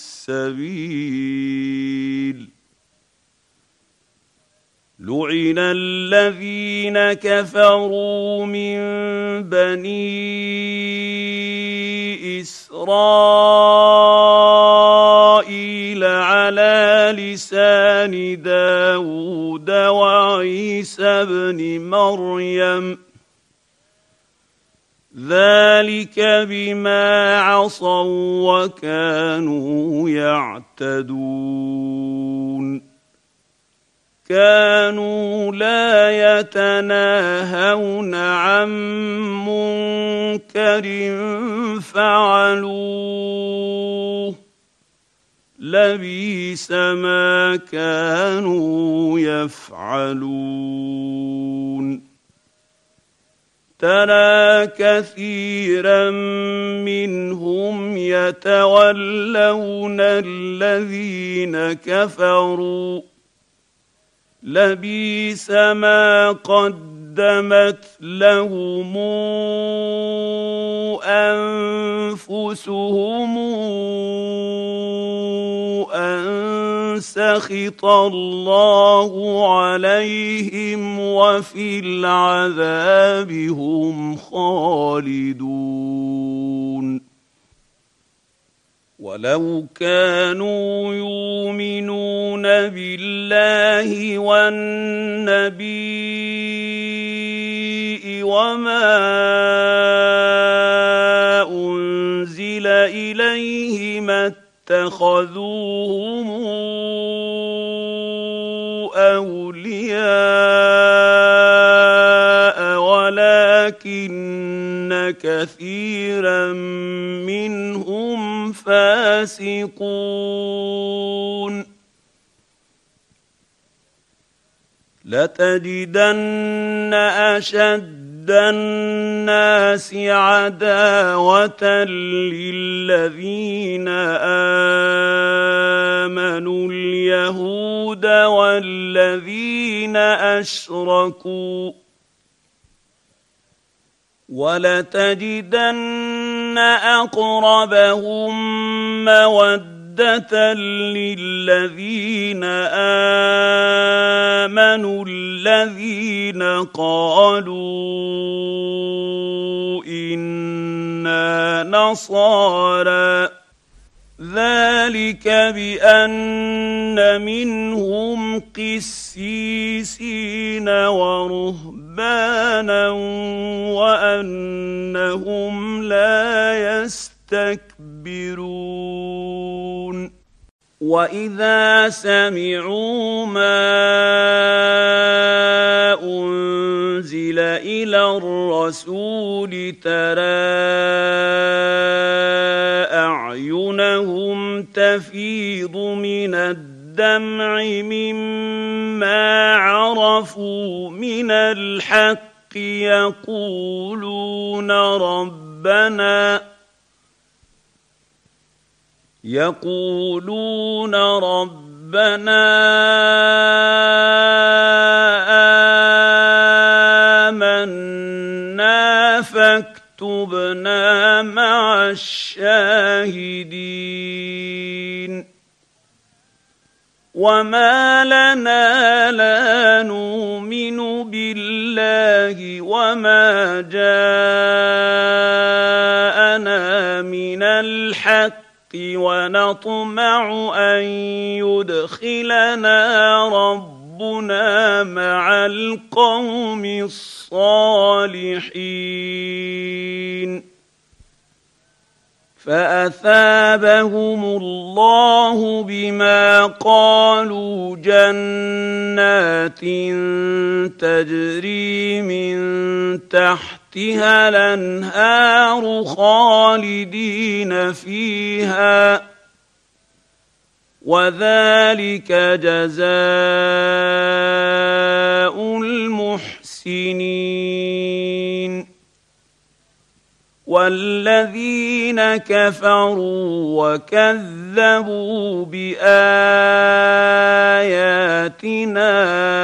السبيل لعن الذين كفروا من بني إسرائيل على لسان داود وعيسى بن مريم ذلك بما عصوا وكانوا يعتدون كانوا لا يتناهون عن منكر فعلوه لبئس ما كانوا يفعلون ترى كثيرا منهم يتولون الذين كفروا لبئس ما قدمت لهم أنفسهم أن سخط الله عليهم وفي العذاب هم خالدون ولو كانوا يؤمنون بالله والنبي وما أنزل إليه ما اتخذوهم أولياء ولكن كثيرا منهم فاسقون لتجدن أشد الناس عداوة للذين آمنوا اليهود والذين أشركوا ولتجدن أقربهم مودة للذين آمنوا الذين قالوا إنا نصارى ذلك بأن منهم قسيسين ورهبانا وأنهم لا يستكبرون وإذا سمعوا ما أنزل إلى الرسول ترى أعينهم تفيض من الدمع مما عرفوا من الحق يقولون ربنا يقولون ربنا آمنا فاكتبنا مع الشاهدين وما لنا لا نؤمن بالله وما جاءنا من الحق ونطمع أن يدخلنا ربنا مع القوم الصالحين فأثابهم الله بما قالوا جنات تجري من تحتها الأنهار خالدين فيها وذلك جزاء المحسنين والذين كفروا وكذبوا بآياتنا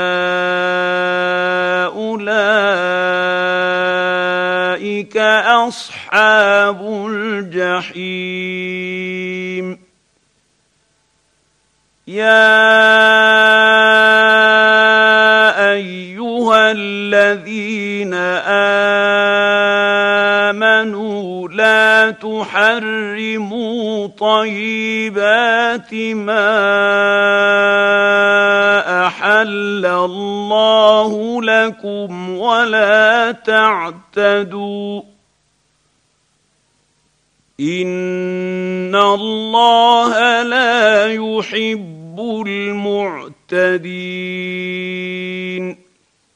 أولئك أصحاب الجحيم يا أيها الذين آمنوا لا تحرموا طيبات ما أحل الله لكم ولا تعتدوا إن الله لا يحب المعتدين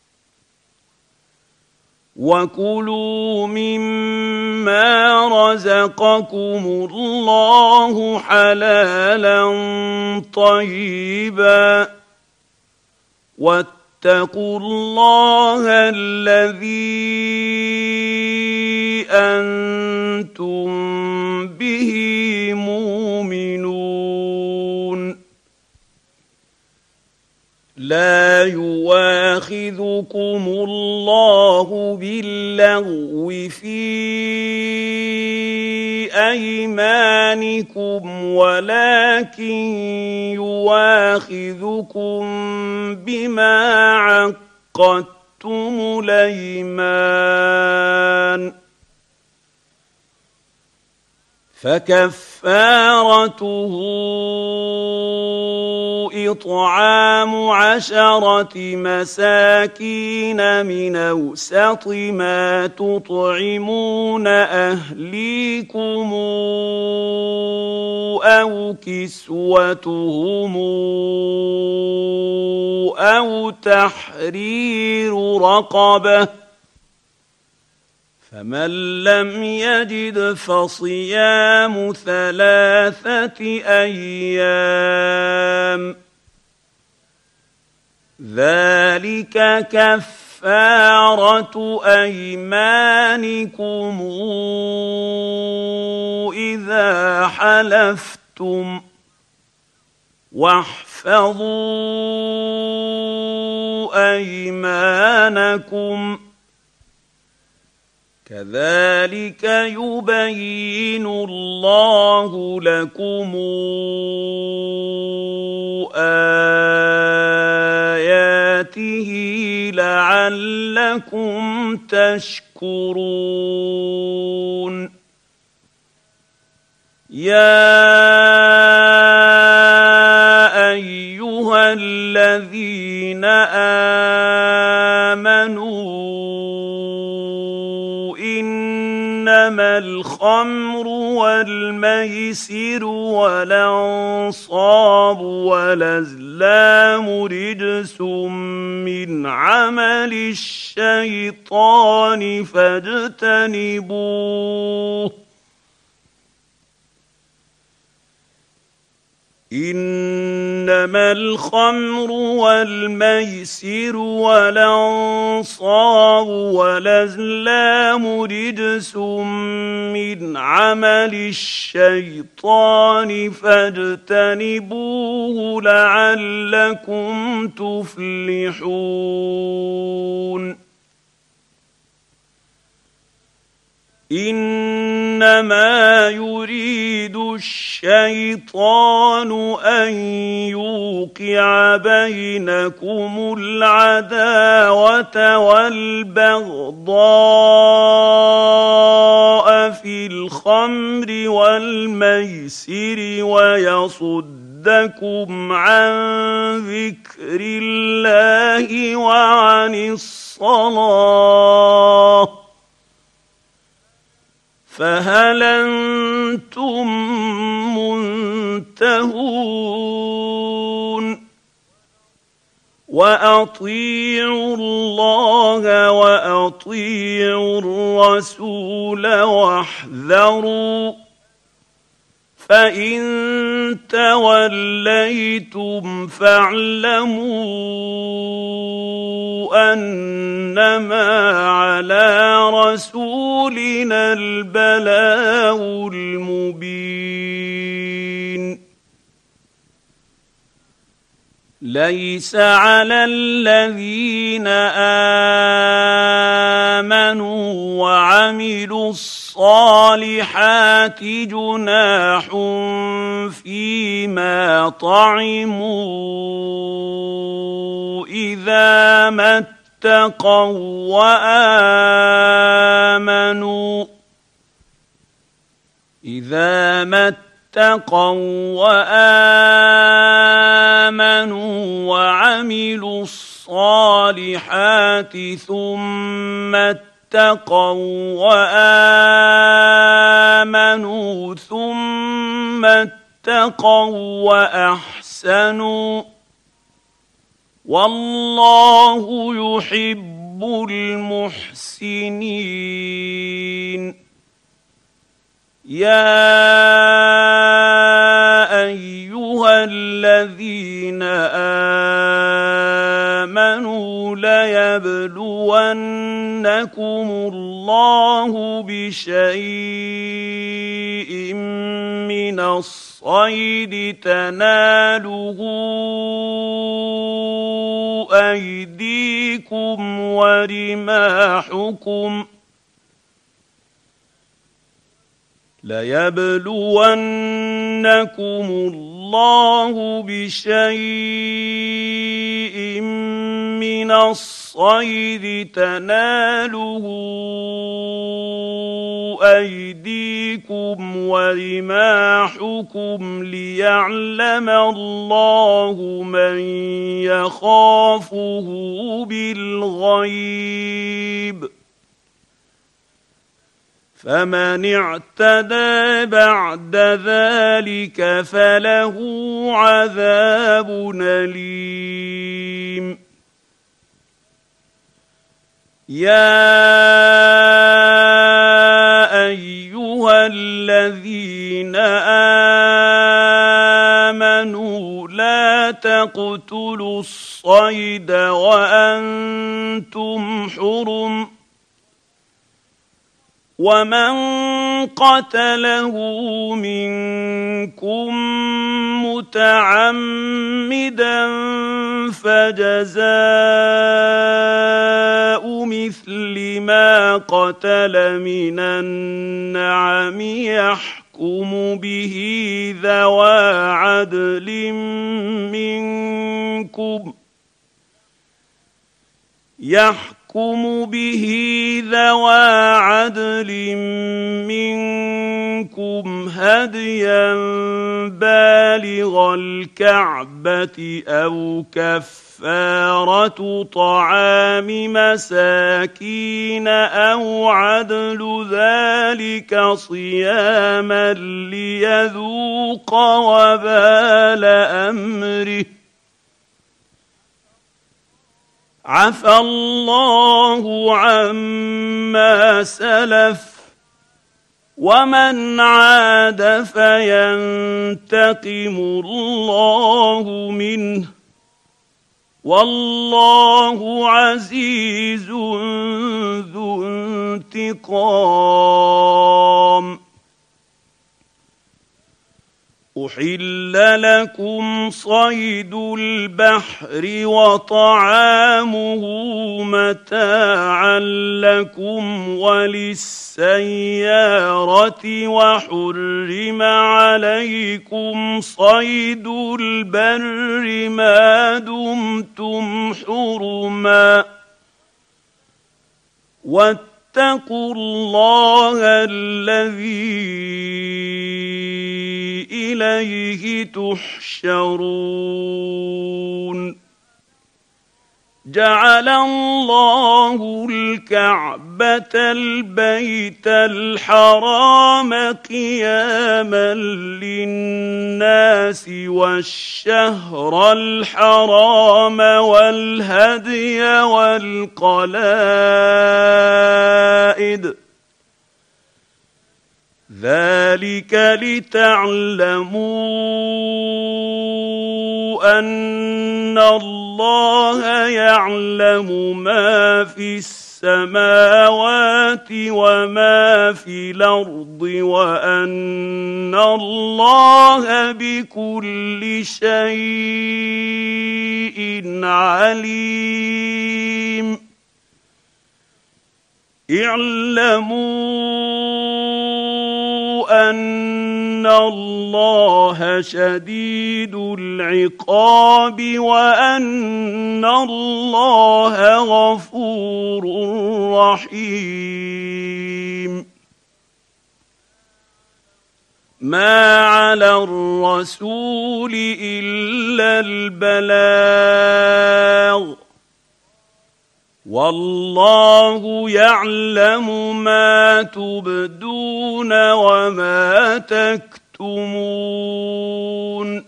وكلوا مما رزقكم الله حلالا طيبا واتقوا الله الذي أنتم به مؤمنون لا يواخذكم الله باللغو في أيمانكم ولكن يواخذكم بما عقدتم الأيمان فكفارته إطعام عشرة مساكين من أوسط ما تطعمون أهليكم أو كسوتهم أو تحرير رقبة فمن لم يجد فصيام ثلاثة أيام ذلك كفارة أيمانكم إذا حلفتم واحفظوا أيمانكم كذلك يبين الله لكم آياته لعلكم تشكرون. يا أيها الذين آمنوا إنما الخمر والميسر والأنصاب والأزلام رجس من عمل الشيطان فاجتنبوه إنما الخمر والميسر والأنصاب والأزلام رجس من عمل الشيطان فاجتنبوه لعلكم تفلحون. إنما يريد الشيطان أن يوقع بينكم العداوة والبغضاء في الخمر والميسر ويصدكم عن ذكر الله وعن الصلاة فهل أنتم منتهون؟ وأطيعوا الله وأطيعوا الرسول واحذروا فإن توليتم فاعلموا أنما على رسولنا البلاغ المبين. ليس على الذين آمنوا وعملوا الصالحات جناح فيما طعموا إذا ما اتقوا وآمنوا إذا ما اتقوا وآمنوا وعملوا الصالحات ثم اتقوا وآمنوا ثم اتقوا وأحسنوا والله يحب المحسنين. يا أيها الذين آمنوا ليبلونكم الله بشيء من الصيد تناله أيديكم ورماحكم ليبلونكم الله بشيء من الصيد تناله أيديكم ورماحكم ليعلم الله من يخافه بالغيب فمن اعتدى بعد ذلك فله عذاب أليم. يا أيها الذين آمنوا لا تقتلوا الصيد وأنتم حرم ومن قتله منكم متعمدا فجزاء مثل ما قتل من النعم يحكم به ذوى عدل منكم يحكم به ذوى عدل منكم هديا بالغ الكعبة أو كفارة طعام مساكين أو عدل ذلك صياما ليذوق وبال أمره عفى الله عما سلف ومن عاد فينتقم الله منه والله عزيز ذو انتقام. أحل لكم صيد البحر وطعامه متاعا لكم وللسيارة وحرم عليكم صيد البر ما دمتم حرما واتقوا الله الذي إليه تحشرون. جعل الله الكعبة البيت الحرام قياما للناس والشهر الحرام والهدي والقلائد ذلك لتعلموا أن الله يعلم ما في السماوات وما في الأرض وأن الله بكل شيء عليم. اعلموا أن الله شديد العقاب وأن الله غفور رحيم. ما على الرسول إلا البلاغ والله يعلم ما تبدون وما تكتمون.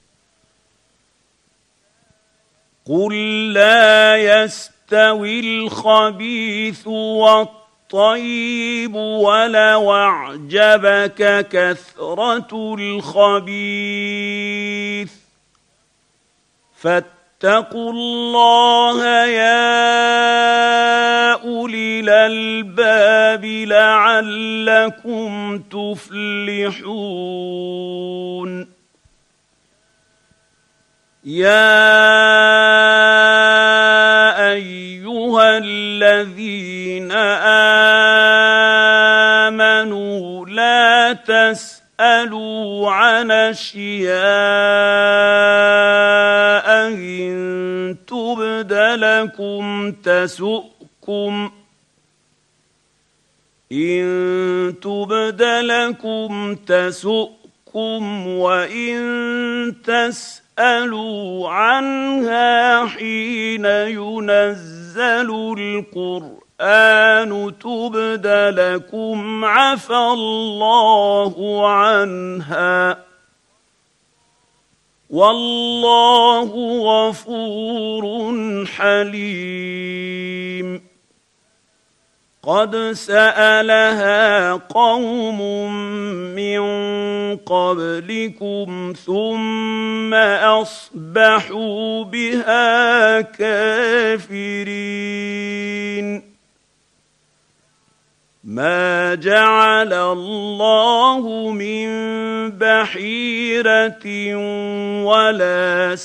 قل لا يستوي الخبيث والطيب ولو أعجبك كثرة الخبيث فاتقوا الله يا أولي الألباب لعلكم تفلحون. يا أيها الذين آمنوا لا تسألوا عن أشياء إن تبد لكم تسؤكم إن تبد لكم تسؤكم وإن تسألوا عنها حين ينزل القرآن تبد لكم عفى الله عنها والله غفور حليم. قد سألها قوم من قبلكم ثم أصبحوا بها كافرين. ما جعل الله من بحيرة ولا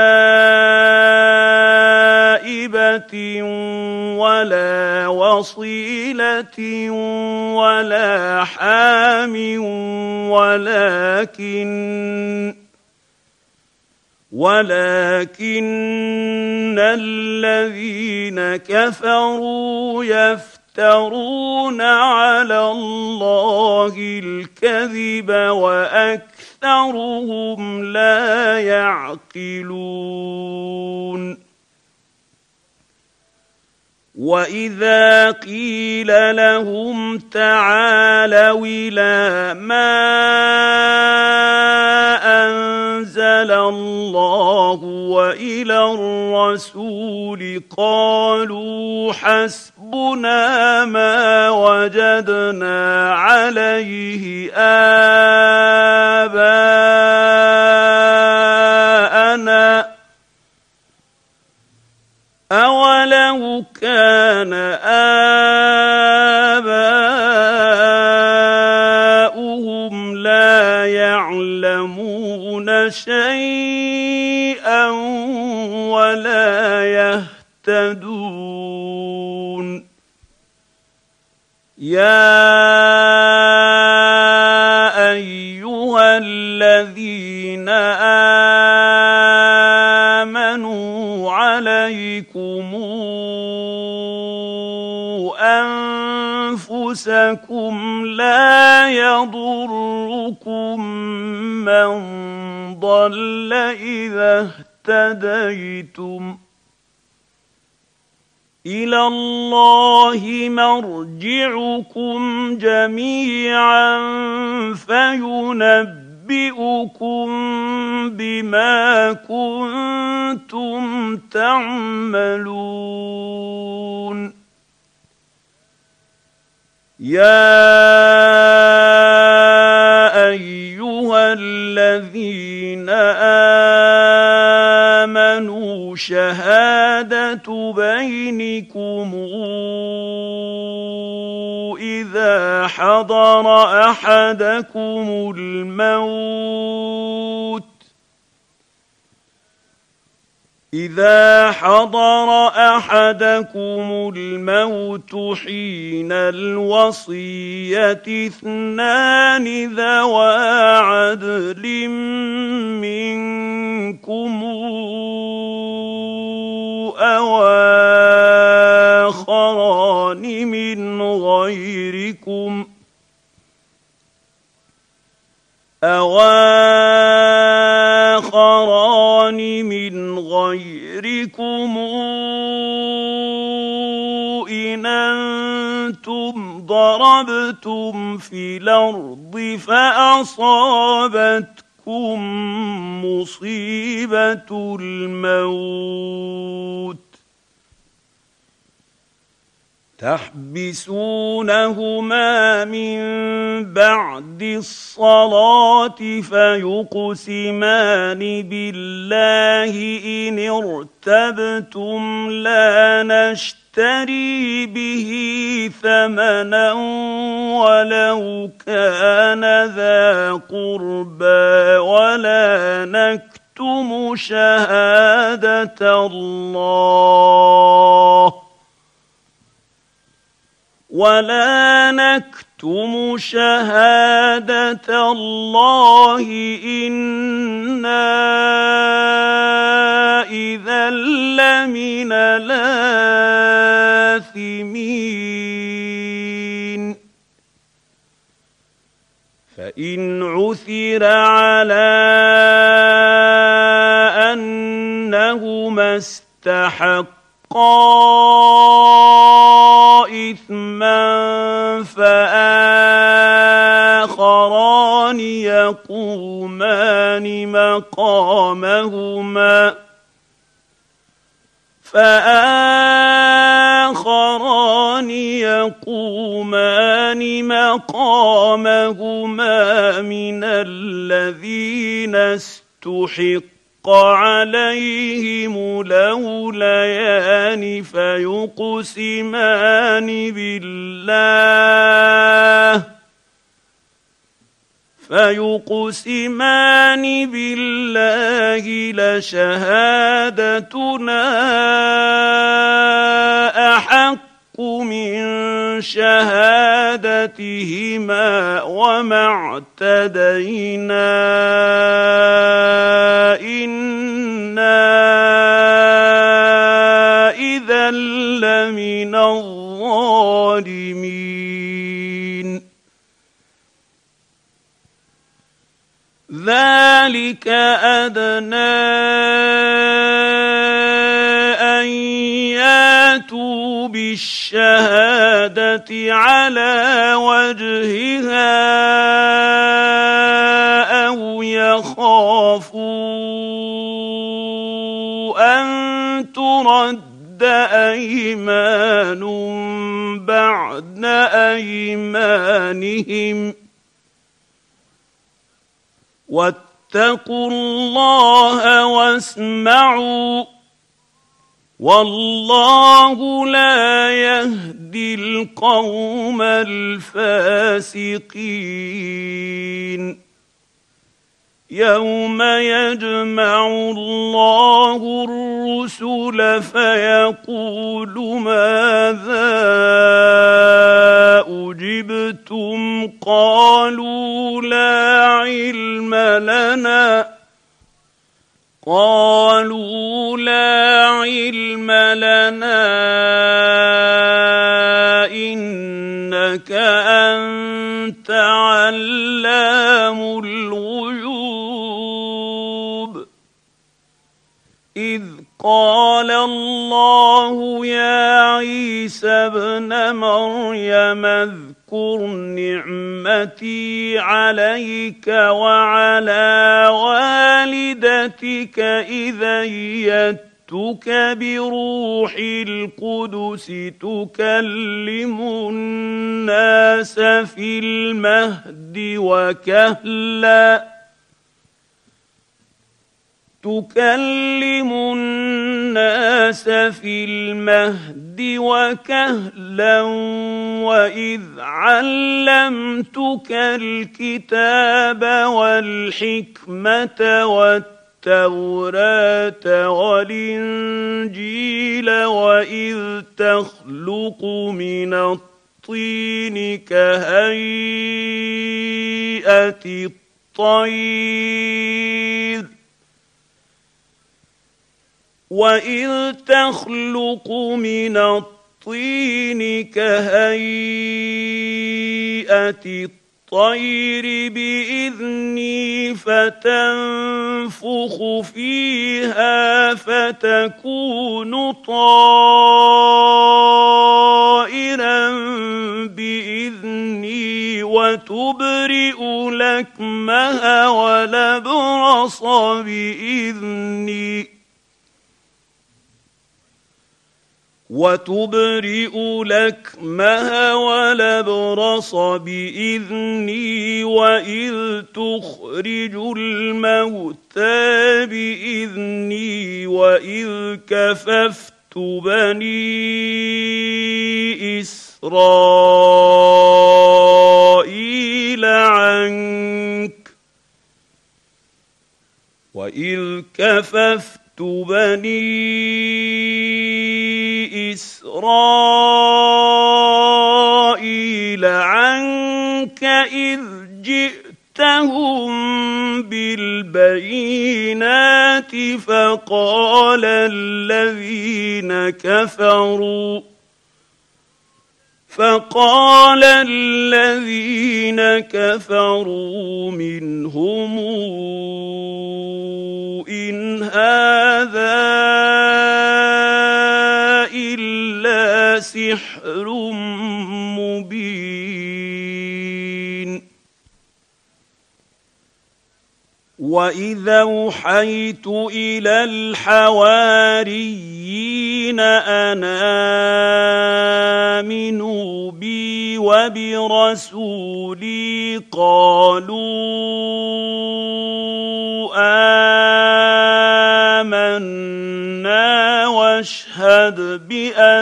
سائبة ولا وصيلة ولا حام ولكن ولكن الذين كفروا يفترون يفترون على الله الكذب وأكثرهم لا يعقلون وإذا قيل لهم تعالوا إلى ما أنزل الله وإلى الرسول قالوا حسبنا ما وجدنا عليه آباءنا أولو كان آباؤهم لا يعلمون شيئا ولا يهتدون يا أيها الذين آمنوا عليكم أنفسكم لا يضركم من ضل إذا اهتديتم إلى الله مرجعكم جميعا فينبئكم بما كنتم تعملون يا أيها الذين آمنوا شهادة بينكم إذا حضر أحدكم الموت إذا حضر أحدكم الموت حين الوصية اثنان ذوى عدل منكم أو آخران من غيركم أو آخران من غيركم إن أنتم ضربتم في الأرض فأصابتكم مصيبة الموت تحبسونهما من بعد الصلاة فيقسمان بالله إن ارتبتم لا نشتري به ثمنا ولو كان ذا قربى ولا نكتم شهادة الله ولا نكتم شهادة الله إنا إذا لمن الآثمين فإن عثر على أنهما استحقا إثما فآخران يقومان مقامهما فآخران يقومان مقامهما من الذين استحق عليهم الأوليان فيقسمان بالله فيقسمان بالله لشهادتنا أحق من شهادتهما وما اعتدينا إنا إذا لمن الظالمين ذلك أدنى أن ياتوا بالشهادة على وجهها أو يخافوا أن ترد أيمان بعد أيمانهم واتقوا الله واسمعوا والله لا يهدي القوم الفاسقين يوم يجمع الله الرسل فيقول ماذا أجبتم قالوا لا علم لنا قالوا لا علم لنا إنك أنت علام الغيوب إذ قال الله يا عيسى ابن مريم اذكر نعمتي عليك وعلى والدتك إذ أيدتك بروح القدس تكلم الناس في المهد وكهلا تكلم الناس في المهد وكهلا وإذ علمتك الكتاب والحكمة والتوراة والإنجيل وإذ تخلق من الطين كهيئة الطير وإذ تخلق من الطين كهيئة الطير بإذني فتنفخ فيها فتكون طائرا بإذني وتبرئ لكمها ولبرص بإذني وتبرئ لكمها ولبرص بإذني وإذ تخرج الموتى بإذني وإذ كففت بني إسرائيل عنك وإذ كففت بني إسرائيل عنك إذ جئتهم بالبينات فقال الذين كفروا فقال الذين كفروا منهم إن هذا إلا سحر مبين وإذا أوحيت إلى الحواريين أن آمنوا بي وبرسولي قالوا فاشهد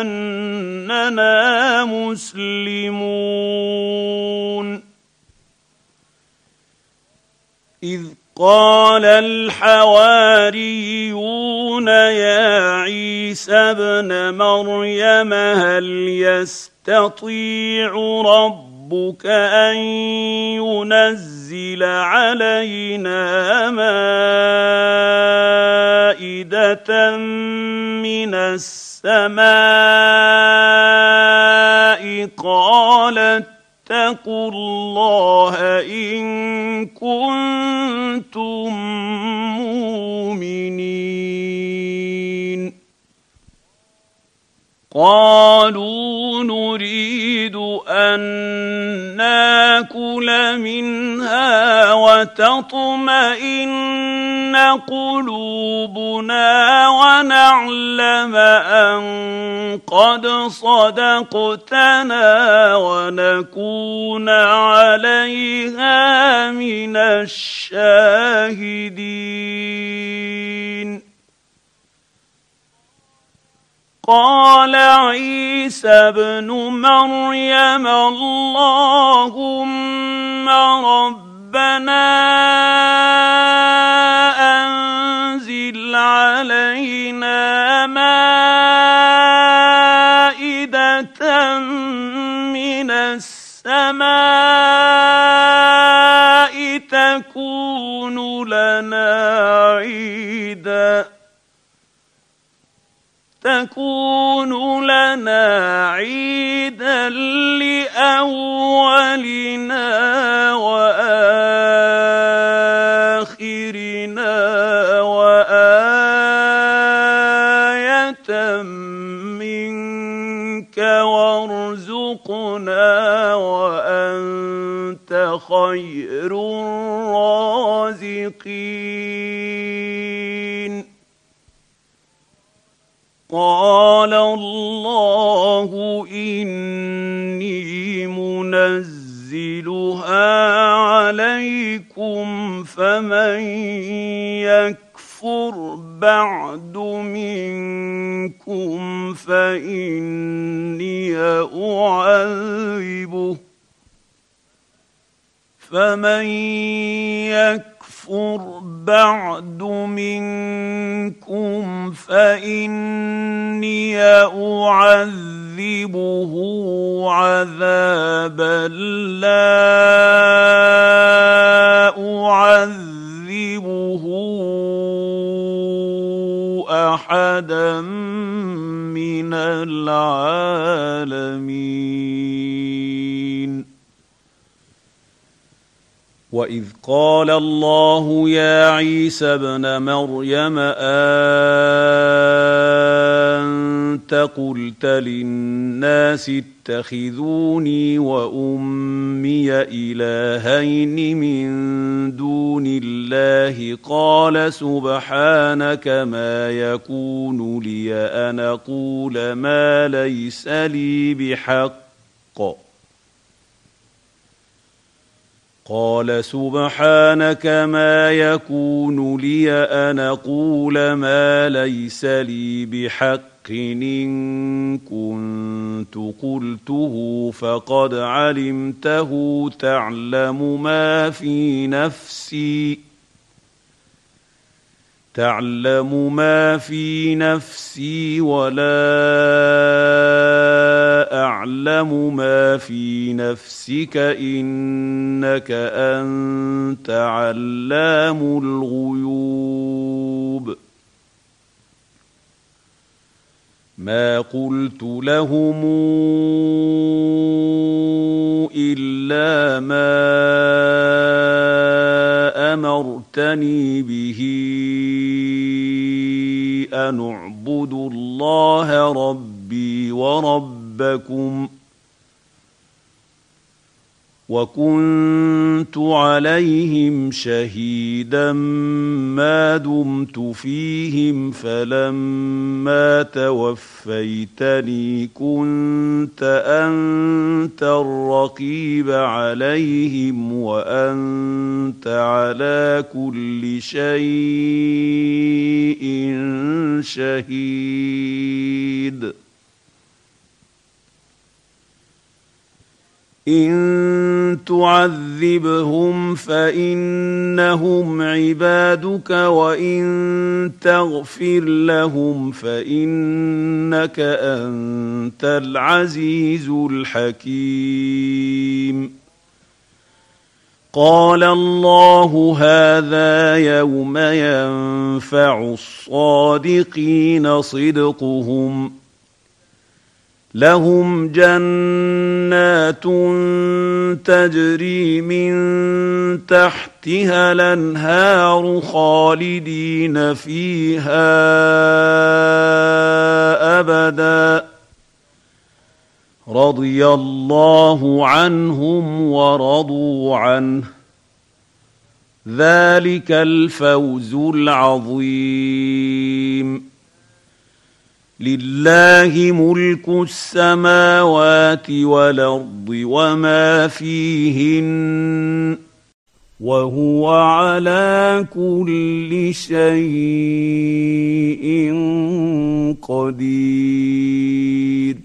بأننا مسلمون. إذ قال الحواريون يا عيسى ابن مريم هل يستطيع ربك أن ينزل علينا مائدة من السماء قال اتقوا الله إن كنتم مؤمنين. قالوا نريد أن ناكل منها وتطمئن قلوبنا ونعلم أن قد صدقتنا ونكون عليها من الشاهدين. قال عيسى ابن مريم اللهم ربنا أنزل علينا مائدة من السماء تكون لنا عيداً تكون لنا عيدا لأولنا وآخرنا وآية منك وارزقنا وأنت خير الرازقين. قال الله إني منزلها عليكم فمن يكفر بعد منكم فإني أعذبه فمن يكفر بعد منكم فإني أعذبه عذابا لا أعذبه أحدا من العالمين. وإذ قال الله يا عيسى ابن مريم أنت قلت للناس اتخذوني وأمي إلهين من دون الله قال سبحانك ما يكون لي أن أقول ما ليس لي بحق قال سبحانك ما يكون لي أن أقول ما ليس لي بحق إن كنت قلته فقد علمته تعلم ما في نفسي تعلم ما في نفسي ولا أعلم ما في نفسك إنك أنت علام الغيوب. ما قلت لهم إلا ما أمرتني به أن اعبدوا الله ربي وربكم وكنت عليهم شهيدا ما دمت فيهم فلما توفيتني كنت أنت الرقيب عليهم وأنت على كل شيء شهيد. إن تعذبهم فإنهم عبادك وإن تغفر لهم فإنك أنت العزيز الحكيم. قال الله هذا يوم ينفع الصادقين صدقهم لهم جنات تجري من تحتها الأنهار خالدين فيها أبدا رضي الله عنهم ورضوا عنه ذلك الفوز العظيم. لله ملك السماوات والأرض وما فيهن وهو على كل شيء قدير.